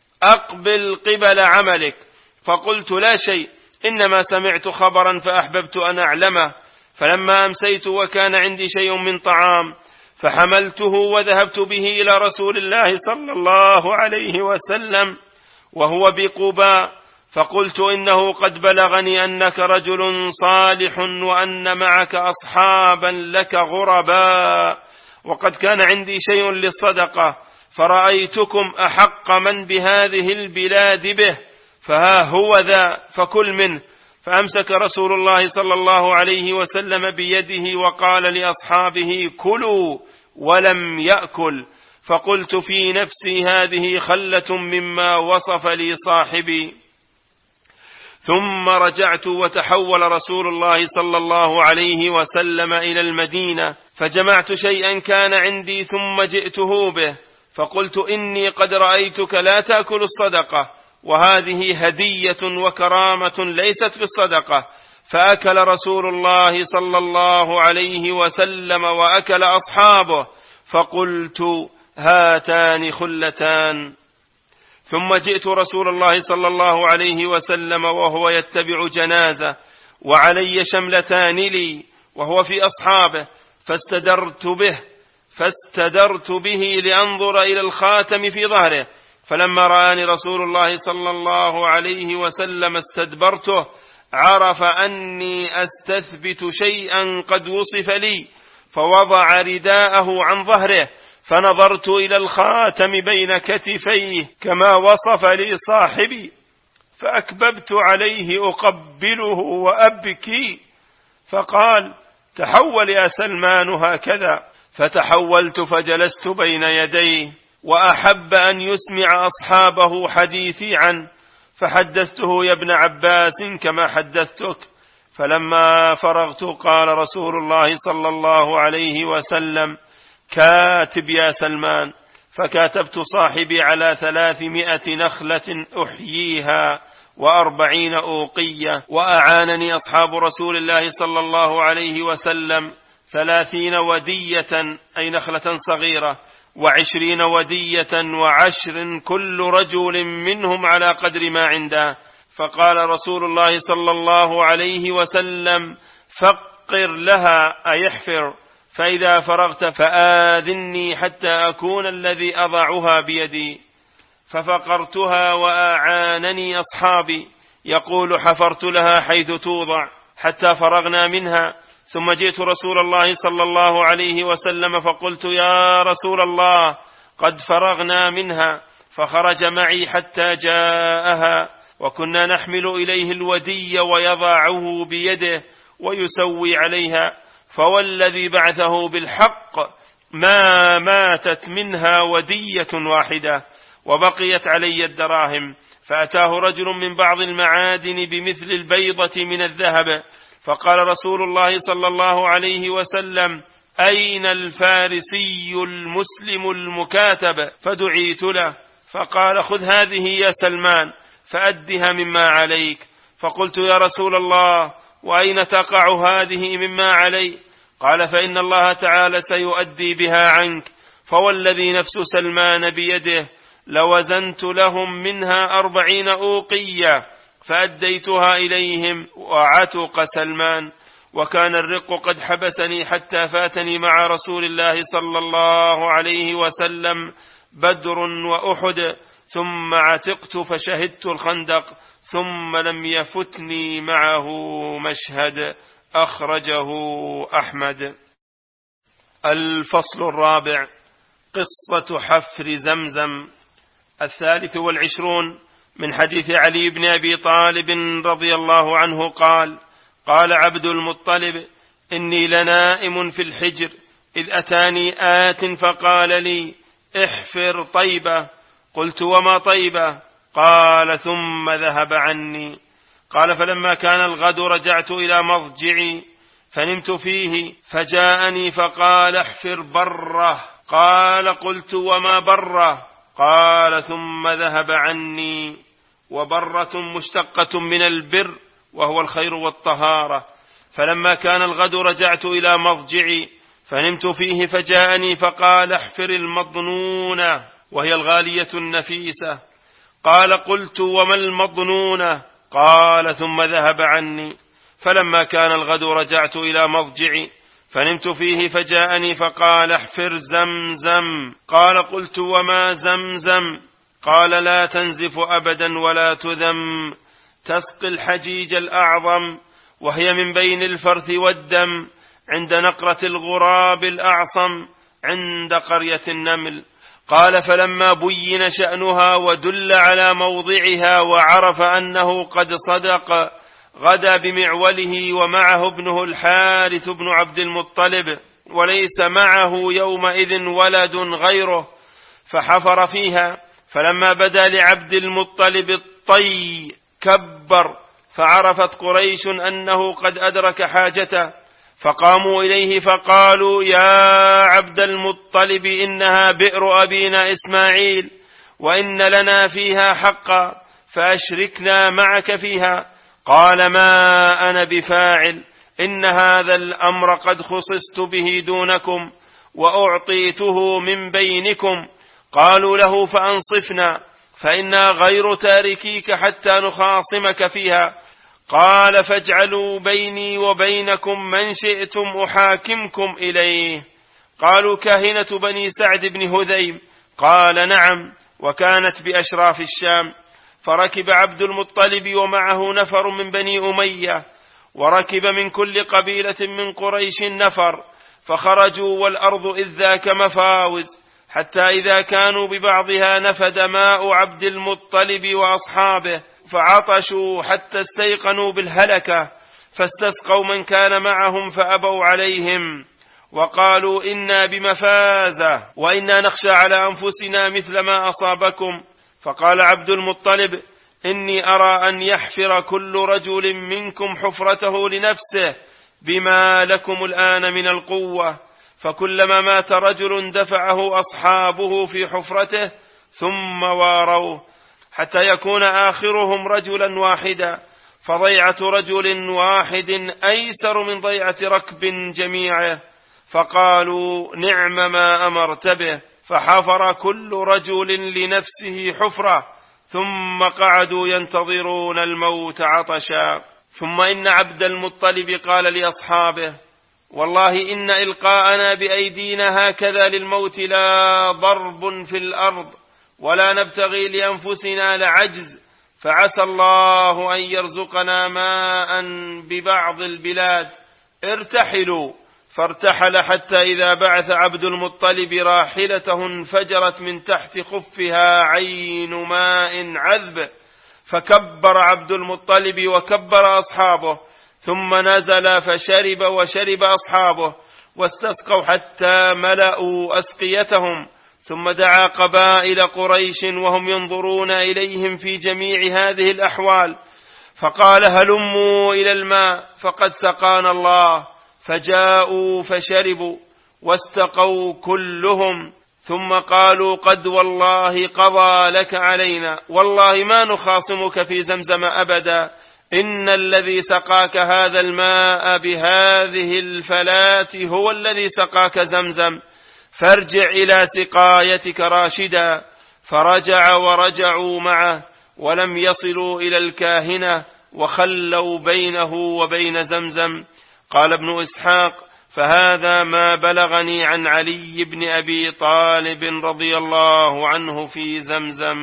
أقبل قبل عملك. فقلت: لا شيء، إنما سمعت خبرا فأحببت أن أعلمه. فلما أمسيت وكان عندي شيء من طعام فحملته وذهبت به إلى رسول الله صلى الله عليه وسلم وهو بقباء، فقلت: إنه قد بلغني أنك رجل صالح وأن معك أصحابا لك غرباء، وقد كان عندي شيء للصدقة، فرأيتكم أحق من بهذه البلاد به، فها هو ذا فكل منه. فأمسك رسول الله صلى الله عليه وسلم بيده وقال لأصحابه: كلوا، ولم يأكل. فقلت في نفسي: هذه خلة مما وصف لي صاحبي. ثم رجعت وتحول رسول الله صلى الله عليه وسلم إلى المدينة، فجمعت شيئا كان عندي ثم جئته به، فقلت: إني قد رأيتك لا تأكل الصدقة، وهذه هدية وكرامة ليست بالصدقة. فأكل رسول الله صلى الله عليه وسلم وأكل أصحابه، فقلت: هاتان خلتان. ثم جئت رسول الله صلى الله عليه وسلم وهو يتبع جنازة وعلي شملتان لي وهو في أصحابه، فاستدرت به لأنظر إلى الخاتم في ظهره، فلما رآني رسول الله صلى الله عليه وسلم استدبرته، عرف أني أستثبت شيئا قد وصف لي، فوضع رداءه عن ظهره، فنظرت إلى الخاتم بين كتفيه كما وصف لي صاحبي، فأكببت عليه أقبله وأبكي، فقال: تحول يا سلمان هكذا. فتحولت فجلست بين يديه، وأحب أن يسمع أصحابه حديثي عنه، فحدثته يا ابن عباس كما حدثتك. فلما فرغت قال رسول الله صلى الله عليه وسلم: كاتب يا سلمان. فكاتبت صاحبي على 300 نخلة أحييها 40 أوقية، وأعانني أصحاب رسول الله صلى الله عليه وسلم 30 ودية، أي نخلة صغيرة، 20 ودية، 10 كل رجل منهم على قدر ما عنده. فقال رسول الله صلى الله عليه وسلم: فقر لها أيحفر، فإذا فرغت فآذني حتى أكون الذي أضعها بيدي. ففقرتها وأعانني أصحابي، يقول: حفرت لها حيث توضع حتى فرغنا منها. ثم جئت رسول الله صلى الله عليه وسلم فقلت: يا رسول الله، قد فرغنا منها. فخرج معي حتى جاءها، وكنا نحمل إليه الودي ويضعه بيده ويسوي عليها، فوالذي بعثه بالحق ما ماتت منها ودية واحدة، وبقيت علي الدراهم. فأتاه رجل من بعض المعادن بمثل البيضة من الذهب، فقال رسول الله صلى الله عليه وسلم: أين الفارسي المسلم المكاتب؟ فدعيت له، فقال: خذ هذه يا سلمان فأدها مما عليك. فقلت: يا رسول الله، وأين تقع هذه مما علي؟ قال: فإن الله تعالى سيؤدي بها عنك. فوالذي نفس سلمان بيده لوزنت لهم منها 40 أوقية فأديتها إليهم، وعتق سلمان. وكان الرق قد حبسني حتى فاتني مع رسول الله صلى الله عليه وسلم بدر وأحد، ثم عتقت فشهدت الخندق، ثم لم يفتني معه مشهد. أخرجه أحمد. الفصل الرابع: قصة حفر زمزم. 23 من حديث علي بن أبي طالب رضي الله عنه قال: قال عبد المطلب: إني لنائم في الحجر، إذ أتاني آت فقال لي: احفر طيبة. قلت: وما طيبة؟ قال: ثم ذهب عني. قال: فلما كان الغد رجعت إلى مضجعي فنمت فيه، فجاءني فقال: احفر بره. قال: قلت: وما بره؟ قال: ثم ذهب عني. وبرة مشتقة من البر، وهو الخير والطهارة. فلما كان الغد رجعت إلى مضجعي فنمت فيه، فجاءني فقال: احفر المضنونة، وهي الغالية النفيسة. قال: قلت: وما المضنونة؟ قال: ثم ذهب عني. فلما كان الغد رجعت إلى مضجعي فنمت فيه، فجاءني فقال: احفر زمزم. قال: قلت: وما زمزم؟ قال: لا تنزف أبدا ولا تذم، تسقي الحجيج الأعظم، وهي من بين الفرث والدم، عند نقرة الغراب الأعصم، عند قرية النمل. قال: فلما بين شأنها ودل على موضعها وعرف أنه قد صدق، غدا بمعوله ومعه ابنه الحارث بن عبد المطلب، وليس معه يومئذ ولد غيره، فحفر فيها. فلما بدا لعبد المطلب الطي كبر، فعرفت قريش أنه قد أدرك حاجته، فقاموا إليه فقالوا: يا عبد المطلب، إنها بئر أبينا إسماعيل، وإن لنا فيها حقا، فأشركنا معك فيها. قال: ما أنا بفاعل، إن هذا الأمر قد خصصت به دونكم، وأعطيته من بينكم. قالوا له: فأنصفنا، فإنا غير تاركيك حتى نخاصمك فيها. قال: فاجعلوا بيني وبينكم من شئتم أحاكمكم إليه. قالوا: كاهنة بني سعد بن هذيم. قال: نعم، وكانت بأشراف الشام. فركب عبد المطلب ومعه نفر من بني أمية، وركب من كل قبيلة من قريش نفر، فخرجوا والأرض إذ ذاك مفاوز، حتى إذا كانوا ببعضها نفد ماء عبد المطلب وأصحابه، فعطشوا حتى استيقنوا بالهلكة، فاستسقوا من كان معهم فأبوا عليهم وقالوا إنا بمفازة وإنا نخشى على أنفسنا مثل ما أصابكم. فقال عبد المطلب: إني أرى أن يحفر كل رجل منكم حفرته لنفسه بما لكم الآن من القوة، فكلما مات رجل دفعه أصحابه في حفرته ثم واروه حتى يكون آخرهم رجلا واحدا، فضيعة رجل واحد أيسر من ضيعة ركب جميعه. فقالوا: نعم ما أمرت به. فحفر كل رجل لنفسه حفرة، ثم قعدوا ينتظرون الموت عطشا. ثم إن عبد المطلب قال لأصحابه: والله إن إلقاءنا بأيدينا هكذا للموت لا ضرب في الأرض ولا نبتغي لأنفسنا لعجز، فعسى الله أن يرزقنا ماء ببعض البلاد، ارتحلوا. فارتحل حتى إذا بعث عبد المطلب راحلته انفجرت من تحت خفها عين ماء عذب، فكبر عبد المطلب وكبر أصحابه، ثم نزل فشرب وشرب أصحابه، واستسقوا حتى ملأوا أسقيتهم. ثم دعا قبائل قريش وهم ينظرون إليهم في جميع هذه الأحوال، فقال: هلموا إلى الماء فقد سقانا الله. فجاءوا فشربوا واستقوا كلهم، ثم قالوا: قد والله قضى لك علينا، والله ما نخاصمك في زمزم أبدا، إن الذي سقاك هذا الماء بهذه الفلات هو الذي سقاك زمزم، فارجع إلى سقايتك راشدا. فرجع ورجعوا معه ولم يصلوا إلى الكاهنة، وخلوا بينه وبين زمزم. قال ابن إسحاق: فهذا ما بلغني عن علي بن أبي طالب رضي الله عنه في زمزم.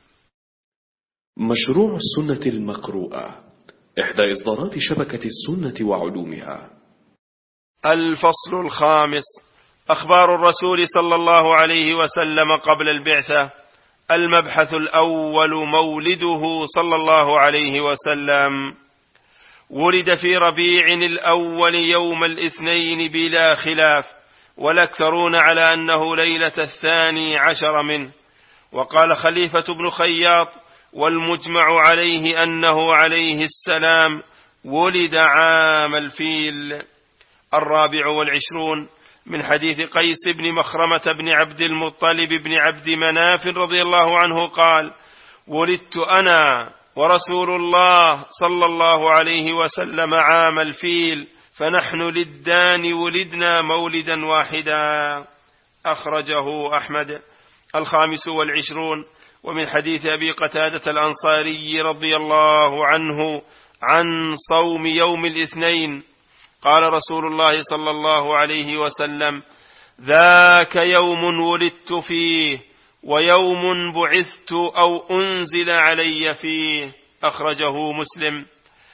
مشروع السنة المقروءة، إحدى إصدارات شبكة السنة وعلومها. الفصل الخامس: أخبار الرسول صلى الله عليه وسلم قبل البعثة. المبحث الأول: مولده صلى الله عليه وسلم. ولد في ربيع الأول يوم الاثنين بلا خلاف، والأكثرون على أنه ليلة 12 منه. وقال خليفة بن خياط: والمجمع عليه أنه عليه السلام ولد عام الفيل. 24 من حديث قيس بن مخرمة بن عبد المطلب بن عبد مناف رضي الله عنه قال: ولدت أنا ورسول الله صلى الله عليه وسلم عام الفيل، فنحن للدان ولدنا مولدا واحدا. أخرجه أحمد. 25 ومن حديث أبي قتادة الأنصاري رضي الله عنه عن صوم يوم الاثنين قال رسول الله صلى الله عليه وسلم: ذاك يوم ولدت فيه ويوم بعثت أو أنزل علي فيه. أخرجه مسلم.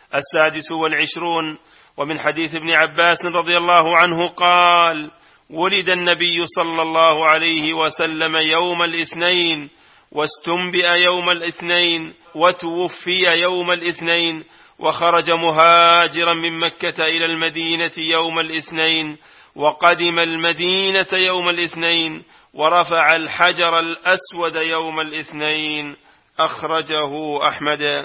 26 ومن حديث ابن عباس رضي الله عنه قال: ولد النبي صلى الله عليه وسلم يوم الاثنين، واستنبئ يوم الاثنين، وتوفي يوم الاثنين، وخرج مهاجرا من مكة إلى المدينة يوم الاثنين، وقدم المدينة يوم الاثنين، ورفع الحجر الأسود يوم الاثنين. أخرجه أحمد.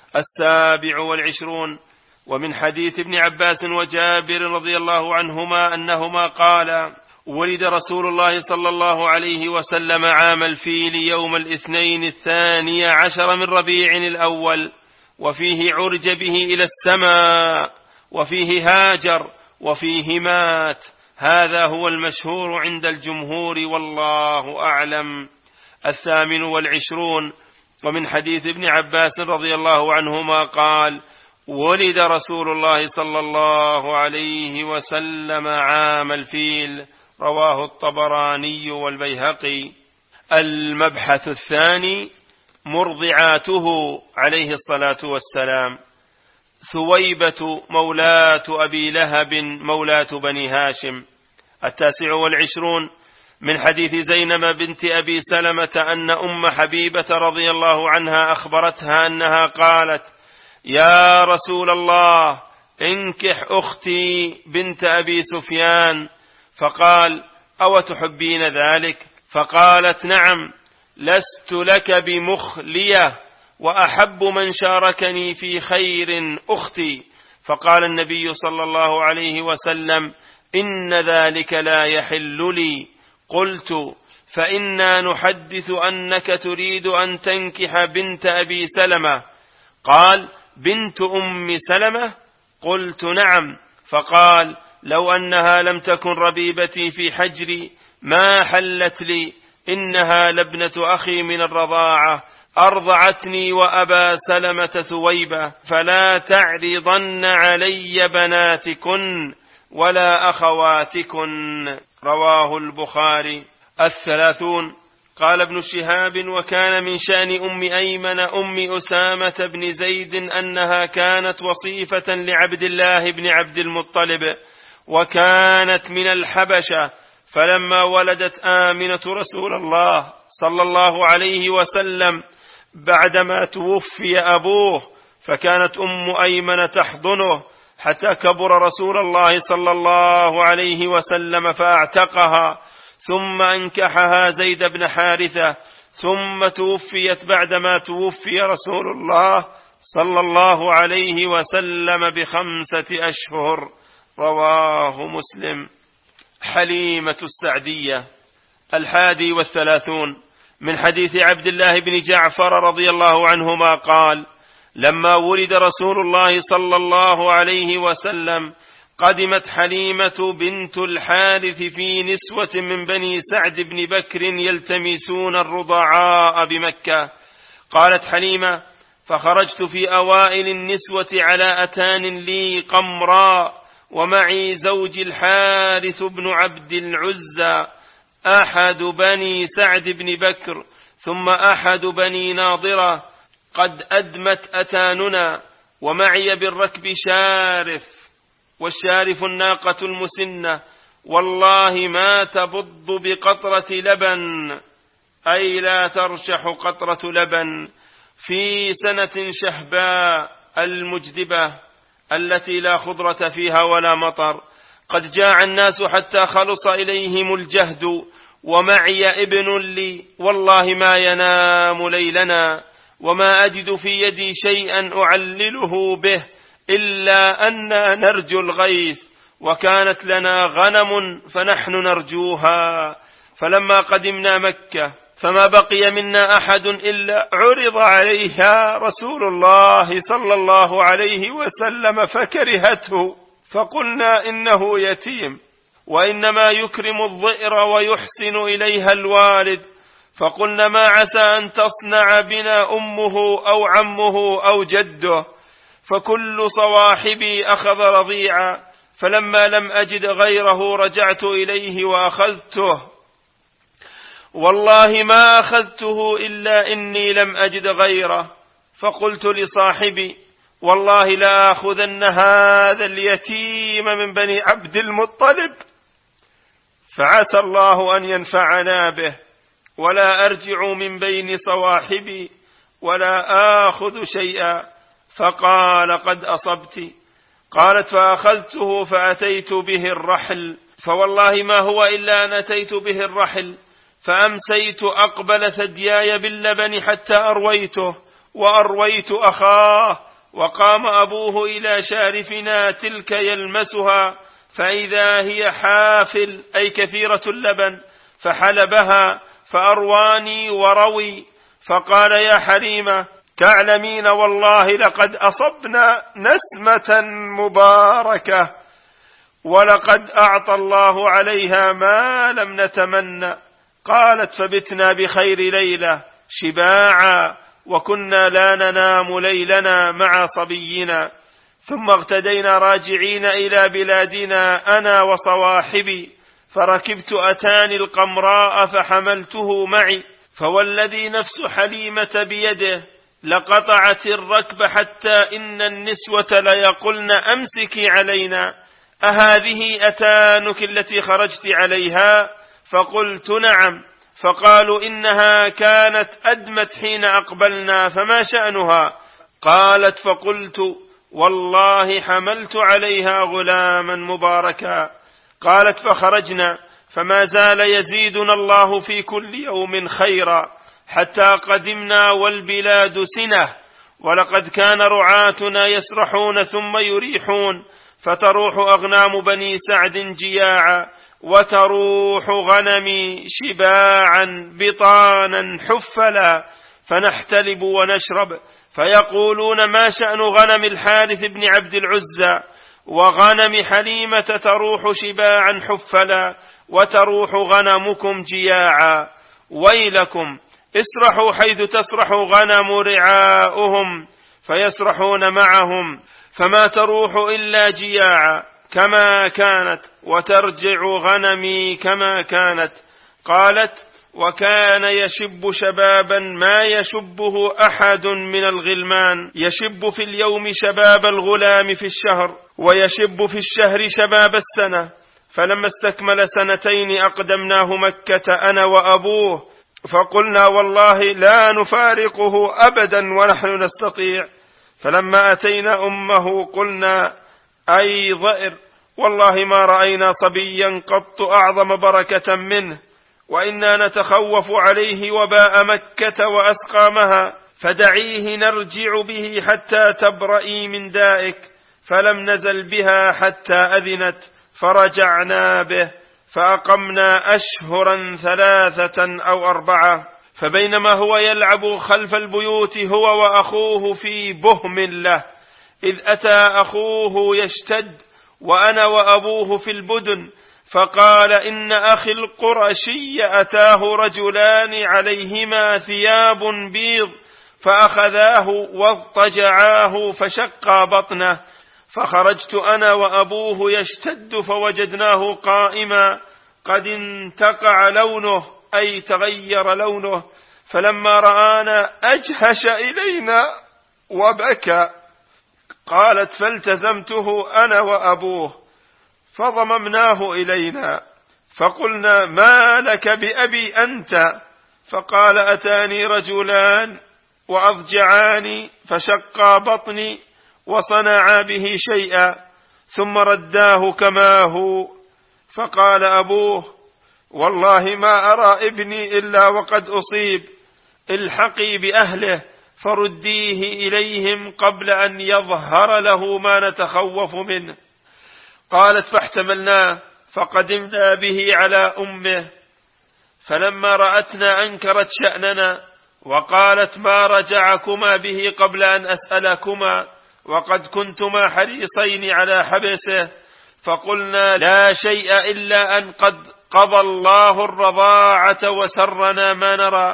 27 ومن حديث ابن عباس وجابر رضي الله عنهما أنهما قال: ولد رسول الله صلى الله عليه وسلم عام الفيل يوم الاثنين 12 من ربيع الأول، وفيه عرج به إلى السماء، وفيه هاجر، وفيه مات. هذا هو المشهور عند الجمهور والله أعلم. 28 ومن حديث ابن عباس رضي الله عنهما قال: ولد رسول الله صلى الله عليه وسلم عام الفيل. رواه الطبراني والبيهقي. المبحث الثاني: مرضعاته عليه الصلاة والسلام. ثويبة مولاة أبي لهب مولاة بني هاشم. 29 من حديث زينب بنت أبي سلمة أن أم حبيبة رضي الله عنها أخبرتها أنها قالت: يا رسول الله، انكح أختي بنت أبي سفيان. فقال: أو تحبين ذلك؟ فقالت: نعم، لست لك بمخلية، وأحب من شاركني في خير أختي. فقال النبي صلى الله عليه وسلم: إن ذلك لا يحل لي. قلت: فإنا نحدث أنك تريد أن تنكح بنت أبي سلمة. قال: بنت أم سلمة؟ قلت: نعم. فقال: لو أنها لم تكن ربيبتي في حجري ما حلت لي، إنها لابنة أخي من الرضاعة، أرضعتني وأبا سلمة ثويبة، فلا تعرضن علي بناتكن ولا أخواتكن. رواه البخاري. 30. قال ابن شهاب: وكان من شأن أم أيمن أم أسامة بن زيد أنها كانت وصيفة لعبد الله بن عبد المطلب، وكانت من الحبشة، فلما ولدت آمنة رسول الله صلى الله عليه وسلم بعدما توفي أبوه، فكانت أم أيمن تحضنه حتى كبر رسول الله صلى الله عليه وسلم فأعتقها، ثم أنكحها زيد بن حارثة، ثم توفيت بعدما توفي رسول الله صلى الله عليه وسلم ب5 أشهر. رواه مسلم. حليمة السعدية. 31. من حديث عبد الله بن جعفر رضي الله عنهما قال: لما ولد رسول الله صلى الله عليه وسلم قدمت حليمة بنت الحارث في نسوة من بني سعد بن بكر يلتمسون الرضعاء بمكة. قالت حليمة: فخرجت في أوائل النسوة على أتان لي قمراء، ومعي زوج الحارث بن عبد العزى، أحد بني سعد بن بكر، ثم أحد بني ناظرة، قد أدمت أتاننا، ومعي بالركب شارف، والشارف الناقة المسنة، والله ما تبض بقطرة لبن، أي لا ترشح قطرة لبن، في سنة شهباء المجدبة التي لا خضرة فيها ولا مطر. قد جاع الناس حتى خلص إليهم الجهد، ومعي ابن لي، والله ما ينام ليلنا، وما أجد في يدي شيئا أعلله به إلا أننا نرجو الغيث، وكانت لنا غنم فنحن نرجوها. فلما قدمنا مكة فما بقي منا أحد إلا عرض عليها رسول الله صلى الله عليه وسلم فكرهته، فقلنا: إنه يتيم، وإنما يكرم الضئر ويحسن إليها الوالد. فقلنا: ما عسى أن تصنع بنا أمه أو عمه أو جده. فكل صواحبي أخذ رضيعا، فلما لم أجد غيره رجعت إليه وأخذته، والله ما أخذته إلا إني لم أجد غيره. فقلت لصاحبي: والله لا أخذن هذا اليتيم من بني عبد المطلب، فعسى الله أن ينفعنا به، ولا أرجع من بين صواحبي ولا آخذ شيئا. فقال: قد أصبت. قالت: فأخذته فأتيت به الرحل، فوالله ما هو إلا أن أتيت به الرحل، فأمسيت أقبل ثدياي باللبن حتى أرويته، وأرويت أخاه، وقام أبوه إلى شارفنا تلك يلمسها، فإذا هي حافل، أي كثيرة اللبن، فحلبها فأرواني وروي، فقال: يا حليمة، تعلمين والله لقد أصبنا نسمة مباركة، ولقد أعطى الله عليها ما لم نتمنى. قالت: فبتنا بخير ليلة شباعا، وكنا لا ننام ليلنا مع صبينا، ثم اغتدينا راجعين إلى بلادنا أنا وصواحبي، فركبت أتاني القمراء فحملته معي، فوالذي نفس حليمة بيده لقطعت الركب حتى إن النسوة ليقولن: أمسكي علينا، أهذه أتانك التي خرجت عليها؟ فقلت نعم. فقالوا إنها كانت أدمت حين أقبلنا، فما شأنها؟ قالت فقلت والله حملت عليها غلاما مباركا. قالت فخرجنا، فما زال يزيدنا الله في كل يوم خيرا حتى قدمنا والبلاد سنة، ولقد كان رعاتنا يسرحون ثم يريحون، فتروح أغنام بني سعد جياعا، وتروح غنمي شباعا بطانا حفلا، فنحتلب ونشرب، فيقولون ما شأن غنم الحارث بن عبد العزى وغنم حليمة تروح شباعا حفلا وتروح غنمكم جياعا؟ ويلكم، اسرحوا حيث تسرح غنم رعاؤهم، فيسرحون معهم، فما تروح إلا جياعا كما كانت، وترجع غنمي كما كانت. قالت وكان يشب شبابا ما يشبه أحد من الغلمان، يشب في اليوم شباب الغلام في الشهر، ويشب في الشهر شباب السنة. فلما استكمل 2 أقدمناه مكة أنا وأبوه، فقلنا والله لا نفارقه أبدا ونحن نستطيع. فلما أتينا أمه قلنا أي ضئر، والله ما رأينا صبيا قط أعظم بركة منه، وإنا نتخوف عليه وباء مكة وأسقامها، فدعيه نرجع به حتى تبرئي من دائك. فلم نزل بها حتى أذنت، فرجعنا به، فأقمنا أشهرا 3 أو 4. فبينما هو يلعب خلف البيوت هو وأخوه في بهم له، إذ أتى أخوه يشتد وأنا وأبوه في البدن، فقال إن أخي القرشي أتاه رجلان عليهما ثياب بيض، فأخذاه واضطجعاه فشقا بطنه، فخرجت أنا وأبوه يشتد، فوجدناه قائما قد انتقع لونه، أي تغير لونه، فلما رآنا أجهش إلينا وبكى. قالت فالتزمته أنا وأبوه فضممناه إلينا، فقلنا ما لك بأبي أنت؟ فقال أتاني رجلان وأضجعاني فشقا بطني وصنعا به شيئا، ثم رداه كما هو. فقال أبوه والله ما أرى ابني إلا وقد أصيب، الحقي بأهله فرديه إليهم قبل أن يظهر له ما نتخوف منه. قالت فاحتملناه فقدمنا به على أمه، فلما رأتنا أنكرت شأننا، وقالت ما رجعكما به قبل أن أسألكما، وقد كنتما حريصين على حبسه. فقلنا لا شيء إلا أن قد قضى الله الرضاعة وسرنا ما نرى،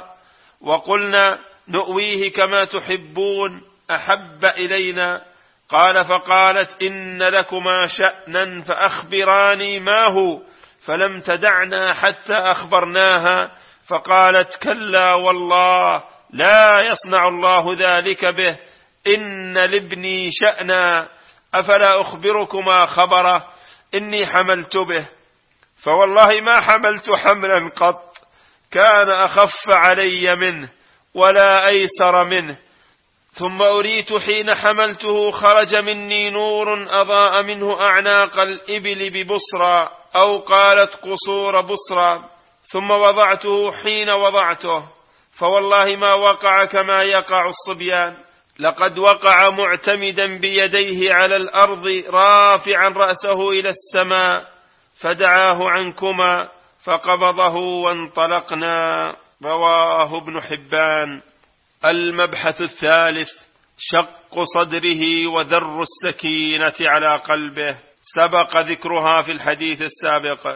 وقلنا نؤويه كما تحبون أحب إلينا. قال فقالت إن لكما شأنا فأخبراني ما هو، فلم تدعنا حتى أخبرناها، فقالت كلا والله لا يصنع الله ذلك به، إن لابني شأنا، أفلا أخبركما خبره؟ إني حملت به، فوالله ما حملت حملا قط كان أخف علي منه ولا أيسر منه. ثم أريت حين حملته خرج مني نور أضاء منه أعناق الإبل ببصرى، أو قالت قصور بصرى، ثم وضعته حين وضعته، فوالله ما وقع كما يقع الصبيان، لقد وقع معتمدا بيديه على الأرض رافعا رأسه إلى السماء، فدعاه عنكما فقبضه وانطلقنا. رواه ابن حبان. المبحث 3: شق صدره وذر السكينة على قلبه، سبق ذكرها في الحديث السابق.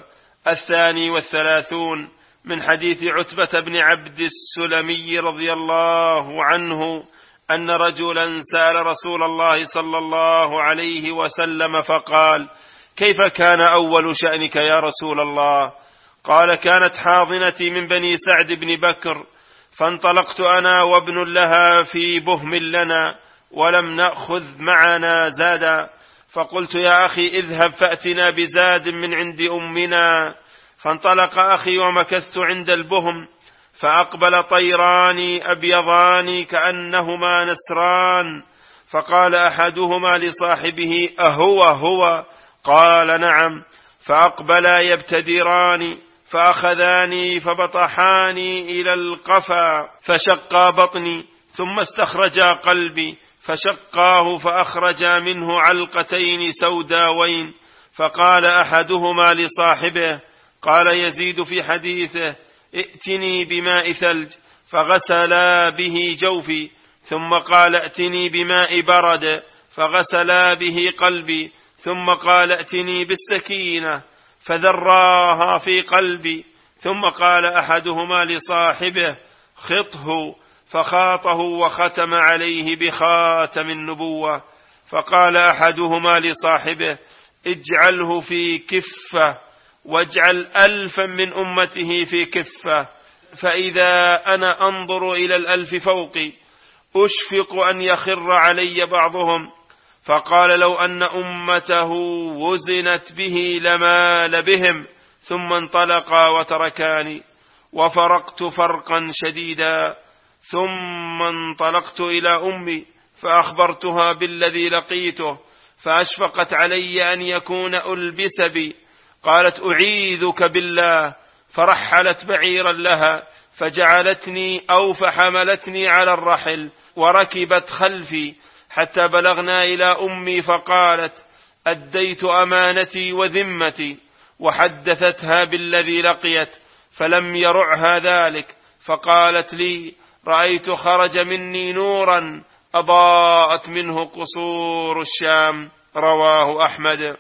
32 من حديث عتبة بن عبد السلمي رضي الله عنه أن رجلا سأل رسول الله صلى الله عليه وسلم فقال كيف كان أول شأنك يا رسول الله؟ قال كانت حاضنتي من بني سعد بن بكر، فانطلقت أنا وابن لها في بهم لنا، ولم نأخذ معنا زادا، فقلت يا أخي اذهب فأتنا بزاد من عند أمنا، فانطلق أخي ومكثت عند البهم، فأقبل طيران أبيضان كأنهما نسران، فقال أحدهما لصاحبه: أهو هو؟ قال: نعم. فأقبلا يبتدران، فأخذاني فبطحاني إلى القفا فشقا بطني، ثم استخرجا قلبي فشقاه فأخرجا منه علقتين سوداوين. فقال أحدهما لصاحبه، قال يزيد في حديثه: ائتني بماء ثلج، فغسلا به جوفي، ثم قال: ائتني بماء برد، فغسلا به قلبي، ثم قال: ائتني بالسكينة، فذراها في قلبي، ثم قال أحدهما لصاحبه: خطه، فخاطه وختم عليه بخاتم النبوة. فقال أحدهما لصاحبه: اجعله في كفة، واجعل 1000 من أمته في كفة، فإذا أنا أنظر إلى 1000 فوقي أشفق أن يخر علي بعضهم. فقال: لو أن أمته وزنت به لمال بهم، ثم انطلقا وتركاني، وفرقت فرقا شديدا. ثم انطلقت إلى أمي فأخبرتها بالذي لقيته، فأشفقت علي أن يكون ألبس بي، قالت: أعيذك بالله، فرحلت بعيرا لها فجعلتني أو فحملتني على الرحل وركبت خلفي حتى بلغنا إلى أمي، فقالت: أديت أمانتي وذمتي، وحدثتها بالذي لقيت، فلم يرعها ذلك، فقالت لي: رأيت خرج مني نورا أضاءت منه قصور الشام. رواه أحمد.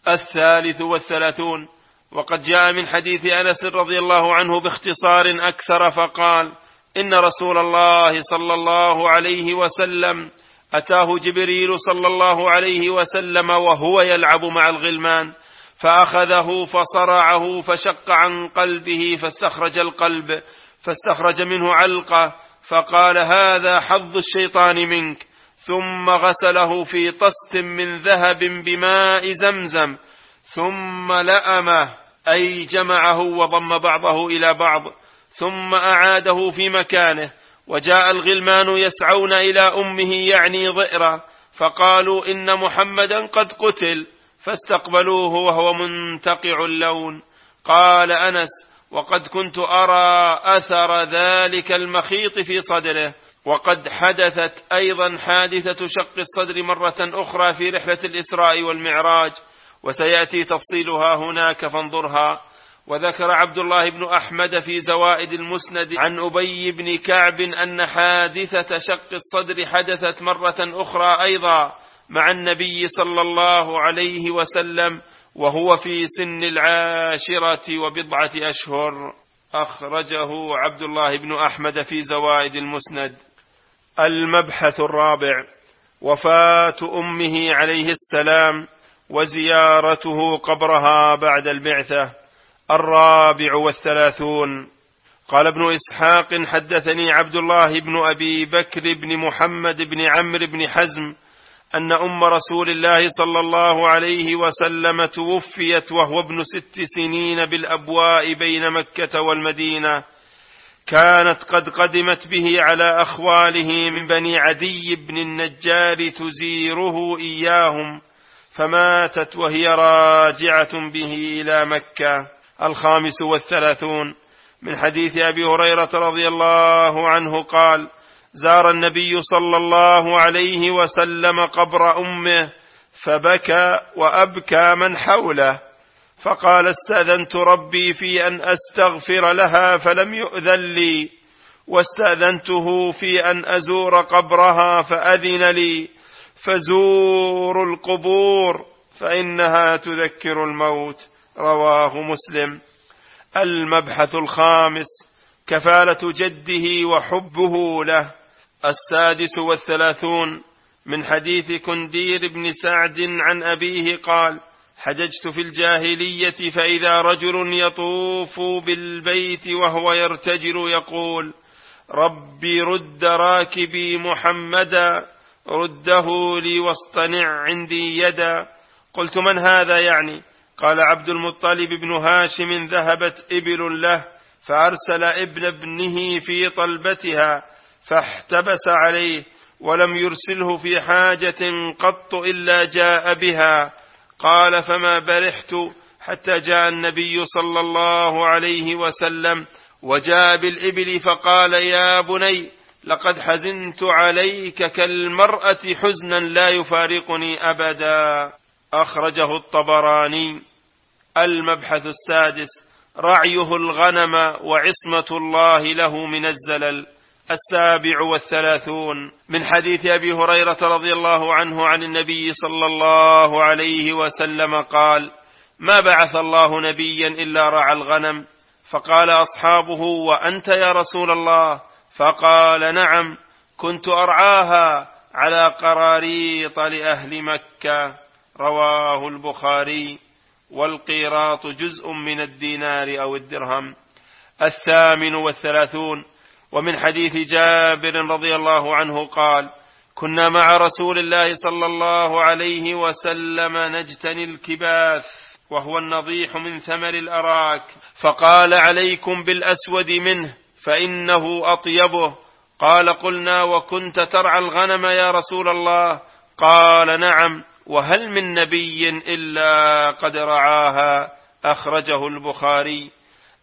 33. وقد جاء من حديث أنس رضي الله عنه باختصار أكثر، فقال: إن رسول الله صلى الله عليه وسلم أتاه جبريل صلى الله عليه وسلم وهو يلعب مع الغلمان، فأخذه فصرعه فشق عن قلبه فاستخرج القلب، فاستخرج منه علقة، فقال: هذا حظ الشيطان منك. ثم غسله في طست من ذهب بماء زمزم، ثم لأمه، أي جمعه وضم بعضه إلى بعض، ثم أعاده في مكانه. وجاء الغلمان يسعون إلى أمه يعني ضئرا، فقالوا: إن محمدا قد قتل، فاستقبلوه وهو منتقع اللون. قال أنس: وقد كنت أرى أثر ذلك المخيط في صدره. وقد حدثت أيضا حادثة شق الصدر مرة أخرى في رحلة الإسراء والمعراج، وسيأتي تفصيلها هناك فانظرها. وذكر عبد الله بن أحمد في زوائد المسند عن أبي بن كعب أن حادثة شق الصدر حدثت مرة أخرى أيضا مع النبي صلى الله عليه وسلم وهو في سن 10 أشهر. أخرجه عبد الله بن أحمد في زوائد المسند. المبحث 4: وفاة أمه عليه السلام وزيارته قبرها بعد البعثة. 34. قال ابن إسحاق: حدثني عبد الله بن أبي بكر بن محمد بن عمرو بن حزم أن أم رسول الله صلى الله عليه وسلم توفيت وهو ابن 6 سنين بالأبواء بين مكة والمدينة، كانت قد قدمت به على أخواله من بني عدي بن النجار تزيره إياهم، فماتت وهي راجعة به إلى مكة. 35. من حديث أبي هريرة رضي الله عنه قال: زار النبي صلى الله عليه وسلم قبر أمه فبكى وأبكى من حوله، فقال: استأذنت ربي في أن أستغفر لها فلم يؤذن لي، واستأذنته في أن أزور قبرها فأذن لي، فزوروا القبور فإنها تذكر الموت. رواه مسلم. المبحث 5: كفالة جده وحبه له. 36. من حديث كندير بن سعد عن أبيه قال: حججت في الجاهلية فإذا رجل يطوف بالبيت وهو يرتجل يقول: ربي رد راكبي محمدا، رده لي واصطنع عندي يدا. قلت: من هذا يعني؟ قال عبد المطلب بن هاشم: ذهبت إبل له فأرسل ابن ابنه في طلبتها فاحتبس عليه ولم يرسله في حاجة قط إلا جاء بها. قال: فما برحت حتى جاء النبي صلى الله عليه وسلم وجاء بالإبل فقال: يا بني، لقد حزنت عليك كالمرأة حزنا لا يفارقني أبدا. أخرجه الطبراني. المبحث السادس: رعيه الغنم وعصمة الله له من الزلل. 37 من حديث أبي هريرة رضي الله عنه عن النبي صلى الله عليه وسلم قال: ما بعث الله نبيا إلا رعى الغنم. فقال أصحابه: وأنت يا رسول الله؟ فقال: نعم، كنت أرعاها على قراريط لأهل مكة. رواه البخاري. والقيراط جزء من الدينار أو الدرهم. 38 ومن حديث جابر رضي الله عنه قال: كنا مع رسول الله صلى الله عليه وسلم نجتني الكباث، وهو النضيح من ثمر الأراك، فقال: عليكم بالأسود منه فإنه أطيبه. قال: قلنا: وكنت ترعى الغنم يا رسول الله؟ قال: نعم، وهل من نبي إلا قد رعاها. أخرجه البخاري.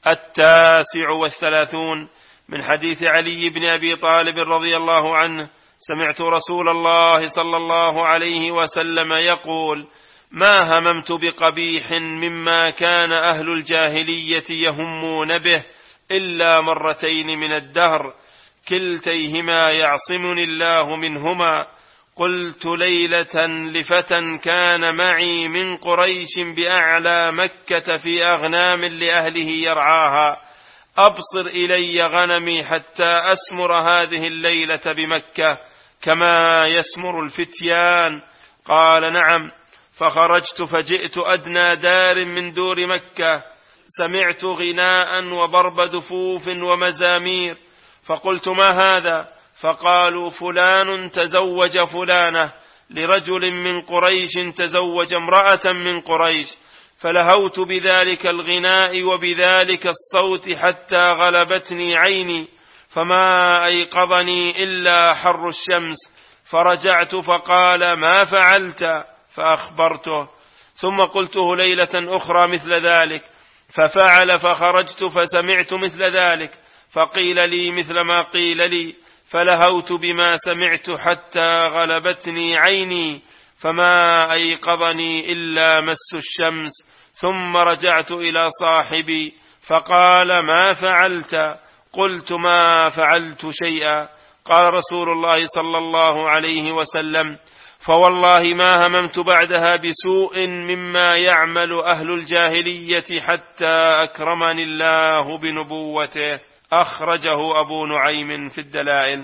39 من حديث علي بن أبي طالب رضي الله عنه: سمعت رسول الله صلى الله عليه وسلم يقول: ما هممت بقبيح مما كان أهل الجاهلية يهمون به إلا مرتين من الدهر، كلتيهما يعصمني الله منهما. قلت ليلة لفتى كان معي من قريش بأعلى مكة في أغنام لأهله يرعاها: أبصر إلي غنمي حتى أسمر هذه الليلة بمكة كما يسمر الفتيان. قال: نعم. فخرجت فجئت أدنى دار من دور مكة، سمعت غناء وضرب دفوف ومزامير، فقلت: ما هذا؟ فقالوا: فلان تزوج فلانة لرجل من قريش تزوج امرأة من قريش. فلهوت بذلك الغناء وبذلك الصوت حتى غلبتني عيني، فما أيقظني إلا حر الشمس. فرجعت فقال: ما فعلت؟ فأخبرته، ثم قلته ليلة أخرى مثل ذلك، ففعل. فخرجت فسمعت مثل ذلك، فقيل لي مثل ما قيل لي، فلهوت بما سمعت حتى غلبتني عيني، فما أيقظني إلا مس الشمس. ثم رجعت إلى صاحبي فقال: ما فعلت؟ قلت: ما فعلت شيئا. قال رسول الله صلى الله عليه وسلم: فوالله ما هممت بعدها بسوء مما يعمل أهل الجاهلية حتى أكرمني الله بنبوته. أخرجه أبو نعيم في الدلائل.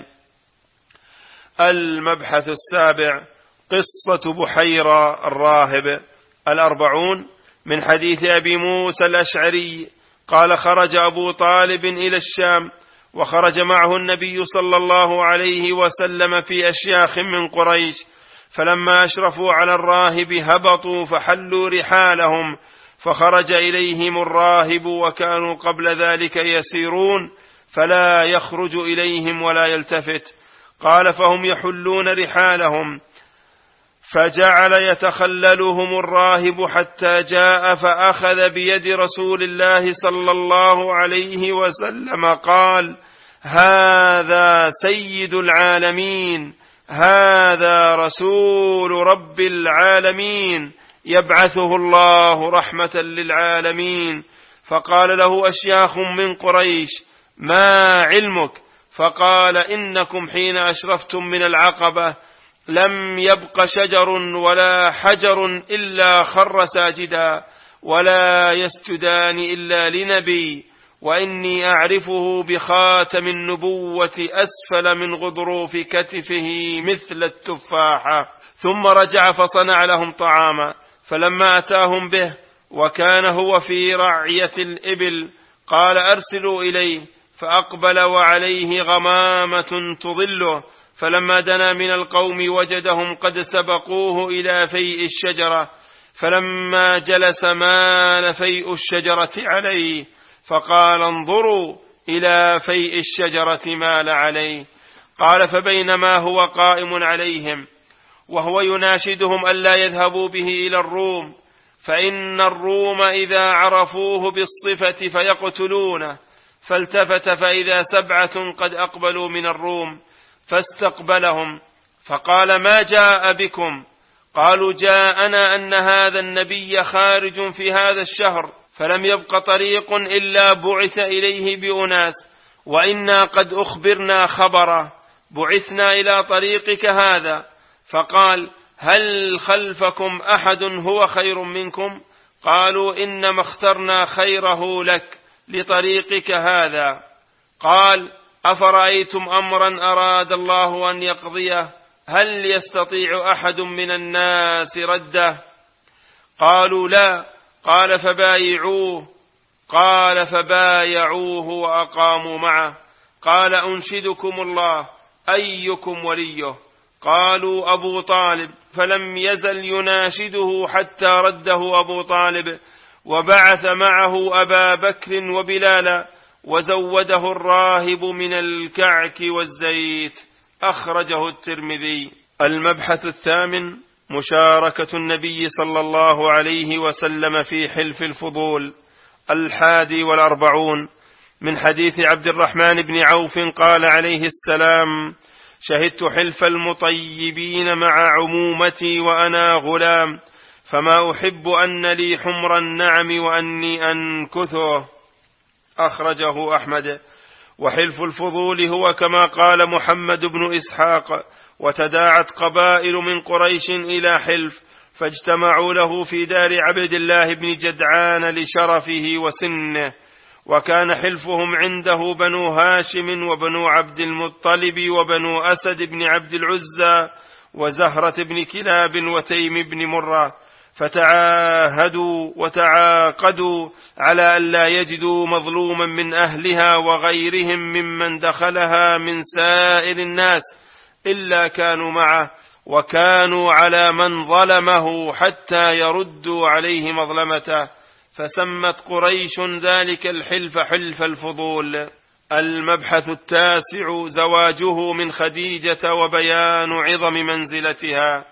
المبحث السابع: قصة بحيرة الراهب. 40 من حديث أبي موسى الأشعري قال: خرج أبو طالب إلى الشام، وخرج معه النبي صلى الله عليه وسلم في أشياخ من قريش، فلما أشرفوا على الراهب هبطوا فحلوا رحالهم، فخرج إليهم الراهب وكانوا قبل ذلك يسيرون فلا يخرج إليهم ولا يلتفت. قال: فهم يحلون رحالهم، فجعل يتخللهم الراهب حتى جاء فأخذ بيد رسول الله صلى الله عليه وسلم قال: هذا سيد العالمين، هذا رسول رب العالمين، يبعثه الله رحمة للعالمين. فقال له أشياخ من قريش: ما علمك؟ فقال: إنكم حين أشرفتم من العقبة لم يبق شجر ولا حجر إلا خر ساجدا، ولا يسجدان إلا لنبي، وإني أعرفه بخاتم النبوة أسفل من غضروف كتفه مثل التفاحة. ثم رجع فصنع لهم طعاما، فلما أتاهم به وكان هو في رعية الإبل قال: أرسلوا إليه، فأقبل وعليه غمامة تظله، فلما دنا من القوم وجدهم قد سبقوه إلى فيء الشجرة، فلما جلس مال فيء الشجرة عليه، فقال انظروا إلى فيء الشجرة مال عليه. قال فبينما هو قائم عليهم وهو يناشدهم ألا يذهبوا به إلى الروم، فإن الروم إذا عرفوه بالصفة فيقتلونه، فالتفت فإذا 7 قد أقبلوا من الروم، فاستقبلهم فقال ما جاء بكم؟ قالوا جاءنا أن هذا النبي خارج في هذا الشهر، فلم يبق طريق إلا بعث إليه بأناس، وإنا قد أخبرنا خبرا، بعثنا إلى طريقك هذا. فقال هل خلفكم أحد هو خير منكم؟ قالوا إنما اخترنا خيره لك لطريقك هذا. قال أفرأيتم أمرا أراد الله أن يقضيه، هل يستطيع أحد من الناس رده؟ قالوا لا. قال فبايعوه. قال فبايعوه وأقاموا معه. قال أنشدكم الله أيكم وليه؟ قالوا أبو طالب، فلم يزل يناشده حتى رده أبو طالب، وبعث معه أبا بكر وبلالا، وزوده الراهب من الكعك والزيت. أخرجه الترمذي. المبحث 8 مشاركة النبي صلى الله عليه وسلم في حلف الفضول. 41 من حديث عبد الرحمن بن عوف قال عليه السلام شهدت حلف المطيبين مع عمومتي وأنا غلام، فما أحب أن لي حمر النعم وأني أنكثه. أخرجه أحمد. وحلف الفضول هو كما قال محمد بن إسحاق وتداعت قبائل من قريش إلى حلف، فاجتمعوا له في دار عبد الله بن جدعان لشرفه وسنه، وكان حلفهم عنده بنو هاشم وبنو عبد المطلب وبنو أسد بن عبد العزى وزهرة بن كلاب وتيم بن مرة، فتعاهدوا وتعاقدوا على ألا يجدوا مظلوما من أهلها وغيرهم ممن دخلها من سائر الناس إلا كانوا معه، وكانوا على من ظلمه حتى يردوا عليه مظلمته، فسمت قريش ذلك الحلف حلف الفضول. المبحث 9 زواجه من خديجة وبيان عظم منزلتها.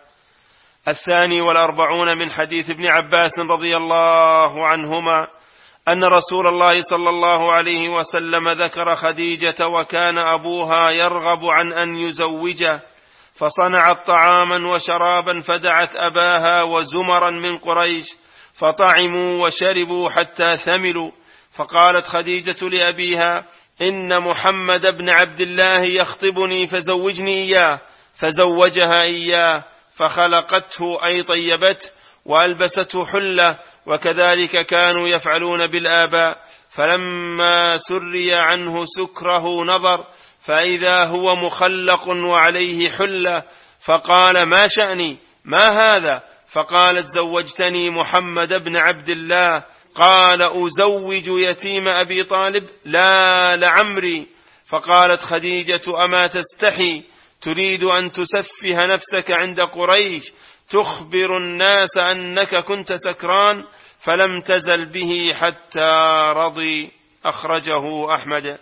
42 من حديث ابن عباس رضي الله عنهما أن رسول الله صلى الله عليه وسلم ذكر خديجة وكان أبوها يرغب عن أن يزوجه، فصنعت طعاما وشرابا فدعت أباها وزمرا من قريش فطعموا وشربوا حتى ثملوا، فقالت خديجة لأبيها إن محمد بن عبد الله يخطبني فزوجني إياه، فزوجها إياه، فخلقته أي طيبته وألبسته حلة، وكذلك كانوا يفعلون بالآباء. فلما سري عنه سكره نظر فإذا هو مخلق وعليه حلة، فقال ما شأني ما هذا؟ فقالت زوجتني محمد بن عبد الله. قال أزوج يتيم أبي طالب؟ لا لعمري. فقالت خديجة أما تستحي تريد أن تسفه نفسك عند قريش تخبر الناس أنك كنت سكران؟ فلم تزل به حتى رضي. أخرجه أحمد.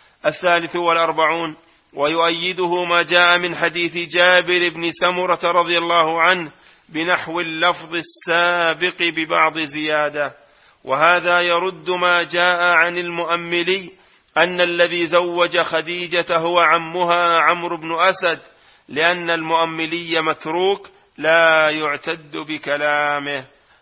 43 ويؤيده ما جاء من حديث جابر بن سمرة رضي الله عنه بنحو اللفظ السابق ببعض زيادة، وهذا يرد ما جاء عن المؤملي أن الذي زوج خديجة هو عمها عمرو بن أسد، لأن المؤملي متروك لا يعتد بكلامه.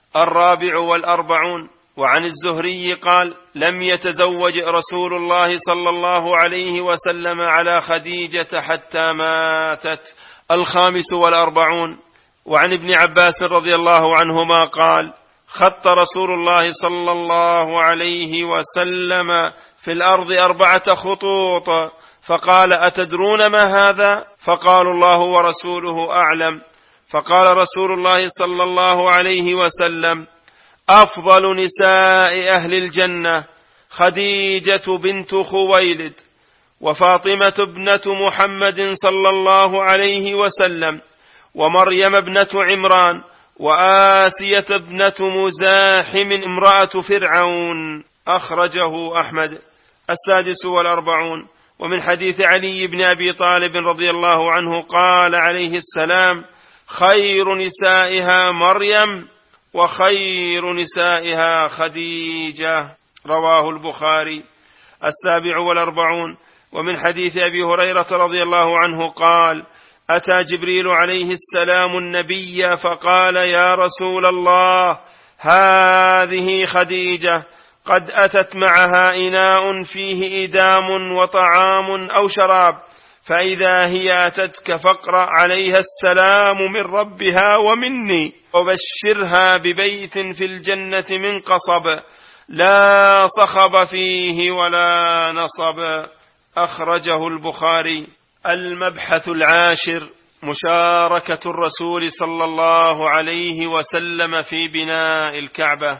44 وعن الزهري قال لم يتزوج رسول الله صلى الله عليه وسلم على خديجة حتى ماتت. 45 وعن ابن عباس رضي الله عنهما قال خط رسول الله صلى الله عليه وسلم في الأرض 4 خطوط، فقال أتدرون ما هذا؟ فقالوا الله ورسوله أعلم. فقال رسول الله صلى الله عليه وسلم أفضل نساء أهل الجنة خديجة بنت خويلد وفاطمة ابنة محمد صلى الله عليه وسلم ومريم ابنة عمران وآسية ابنة مزاحم امرأة فرعون. أخرجه أحمد. 46. ومن حديث علي بن أبي طالب رضي الله عنه قال عليه السلام: خير نسائها مريم وخير نسائها خديجة. رواه البخاري. 47. ومن حديث أبي هريرة رضي الله عنه قال: أتى جبريل عليه السلام النبي فقال: يا رسول الله، هذه خديجة قد أتت معها إناء فيه إدام وطعام أو شراب، فإذا هي أتتك فاقرأ عليها السلام من ربها ومني، وبشرها ببيت في الجنة من قصب لا صخب فيه ولا نصب. أخرجه البخاري. 10. مشاركة الرسول صلى الله عليه وسلم في بناء الكعبة.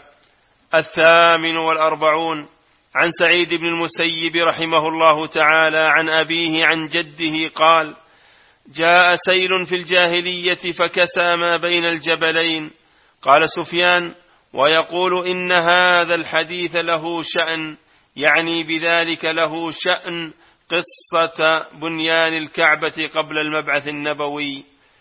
48. عن سعيد بن المسيب رحمه الله تعالى عن أبيه عن جده قال: جاء سيل في الجاهلية فكسى ما بين الجبلين. قال سفيان: ويقول إن هذا الحديث له شأن، يعني بذلك له شأن قصة بنيان الكعبة قبل المبعث النبوي.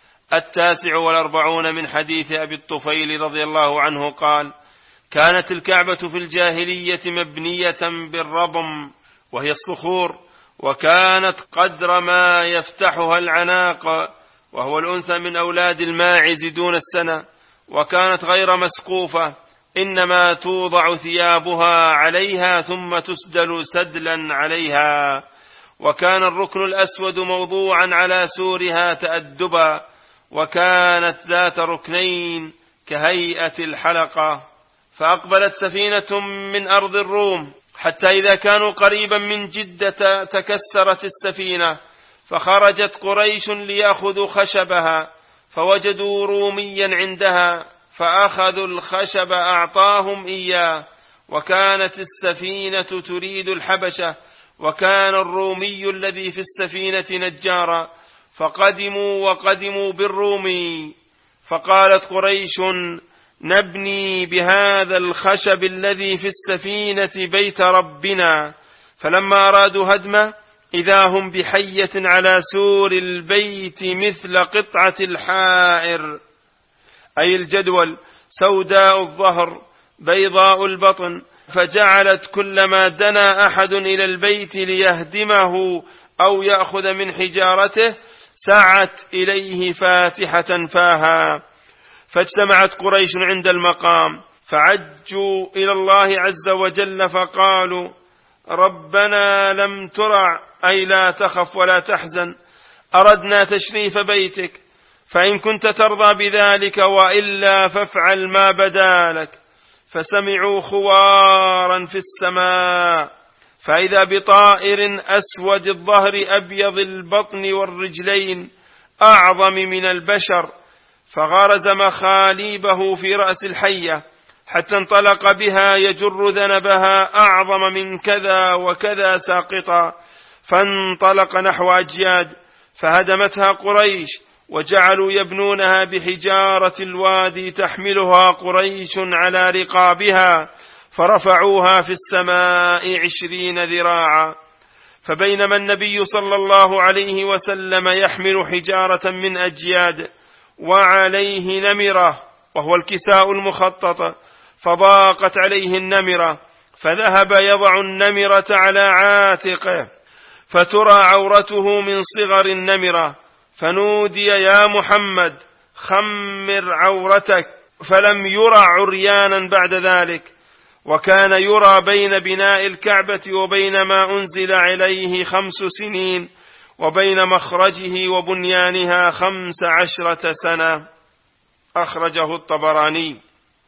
49. من حديث أبي الطفيل رضي الله عنه قال: كانت الكعبة في الجاهلية مبنية بالرضم وهي الصخور، وكانت قدر ما يفتحها العناق، وهو الأنثى من أولاد الماعز دون السنة، وكانت غير مسقوفة، إنما توضع ثيابها عليها ثم تسدل سدلا عليها، وكان الركن الأسود موضوعا على سورها تأدبا، وكانت ذات ركنين كهيئة الحلقة. فأقبلت سفينة من أرض الروم، حتى إذا كانوا قريبا من جدة تكسرت السفينة، فخرجت قريش ليأخذوا خشبها، فوجدوا روميا عندها فأخذوا الخشب أعطاهم إياه، وكانت السفينة تريد الحبشة، وكان الرومي الذي في السفينة نجارا، فقدموا بالرومي، فقالت قريش: نبني بهذا الخشب الذي في السفينة بيت ربنا. فلما أرادوا هدمه إذا هم بحية على سور البيت مثل قطعة الحائر، أي الجدول، سوداء الظهر بيضاء البطن، فجعلت كلما دنا أحد إلى البيت ليهدمه أو يأخذ من حجارته سعت إليه فاتحة فاها. فاجتمعت قريش عند المقام فعجوا إلى الله عز وجل فقالوا: ربنا لم ترع، أي لا تخف ولا تحزن، أردنا تشريف بيتك، فإن كنت ترضى بذلك وإلا فافعل ما بدا لك. فسمعوا خوارا في السماء، فإذا بطائر أسود الظهر أبيض البطن والرجلين أعظم من البشر، فغرز مخاليبه في رأس الحية حتى انطلق بها يجر ذنبها أعظم من كذا وكذا ساقطا، فانطلق نحو أجياد فهدمتها قريش، وجعلوا يبنونها بحجارة الوادي تحملها قريش على رقابها، فرفعوها في السماء 20 ذراعا. فبينما النبي صلى الله عليه وسلم يحمل حجارة من أجياد وعليه نمرة، وهو الكساء المخطط، فضاقت عليه النمرة، فذهب يضع النمرة على عاتقه فترى عورته من صغر النمرة، فنودي: يا محمد خمر عورتك، فلم يرى عريانا بعد ذلك. وكان يرى بين بناء الكعبة وبين ما أنزل عليه 5 سنين، وبين مخرجه وبنيانها 15 سنة. أخرجه الطبراني.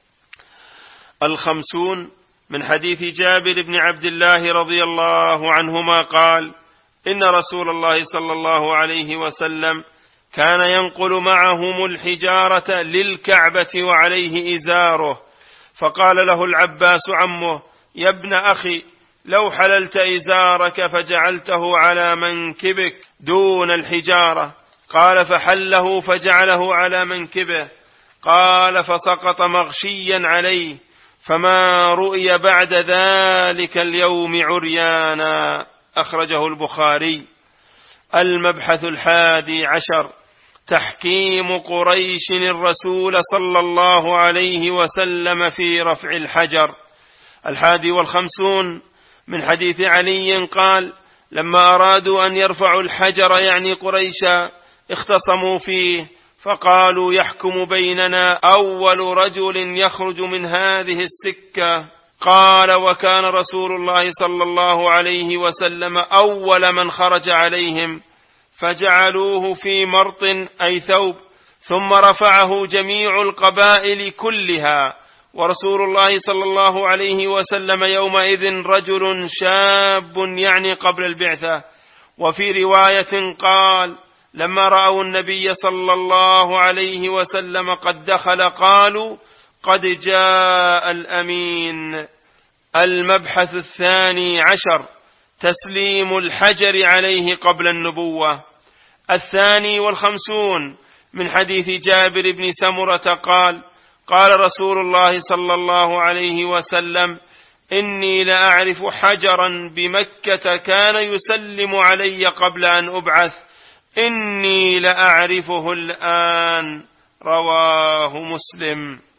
50. من حديث جابر بن عبد الله رضي الله عنهما قال: إن رسول الله صلى الله عليه وسلم كان ينقل معهم الحجارة للكعبة وعليه إزاره، فقال له العباس عمه: يا ابن أخي، لو حللت إزارك فجعلته على منكبك دون الحجارة. قال: فحله فجعله على منكبه. قال فسقط مغشيا عليه، فما رؤي بعد ذلك اليوم عريانا. أخرجه البخاري. المبحث 11، تحكيم قريش الرسول صلى الله عليه وسلم في رفع الحجر. 51 من حديث علي قال: لما أرادوا أن يرفعوا الحجر يعني قريشا اختصموا فيه، فقالوا: يحكم بيننا أول رجل يخرج من هذه السكة. قال: وكان رسول الله صلى الله عليه وسلم أول من خرج عليهم، فجعلوه في مرط أي ثوب، ثم رفعه جميع القبائل كلها، ورسول الله صلى الله عليه وسلم يومئذ رجل شاب يعني قبل البعثة. وفي رواية قال: لما رأوا النبي صلى الله عليه وسلم قد دخل قالوا: قد جاء الأمين. المبحث 12، تسليم الحجر عليه قبل النبوة. 52 من حديث جابر بن سمرة قال: قال رسول الله صلى الله عليه وسلم: إني لأعرف حجرا بمكة كان يسلم علي قبل أن أبعث، إني لأعرفه الآن. رواه مسلم.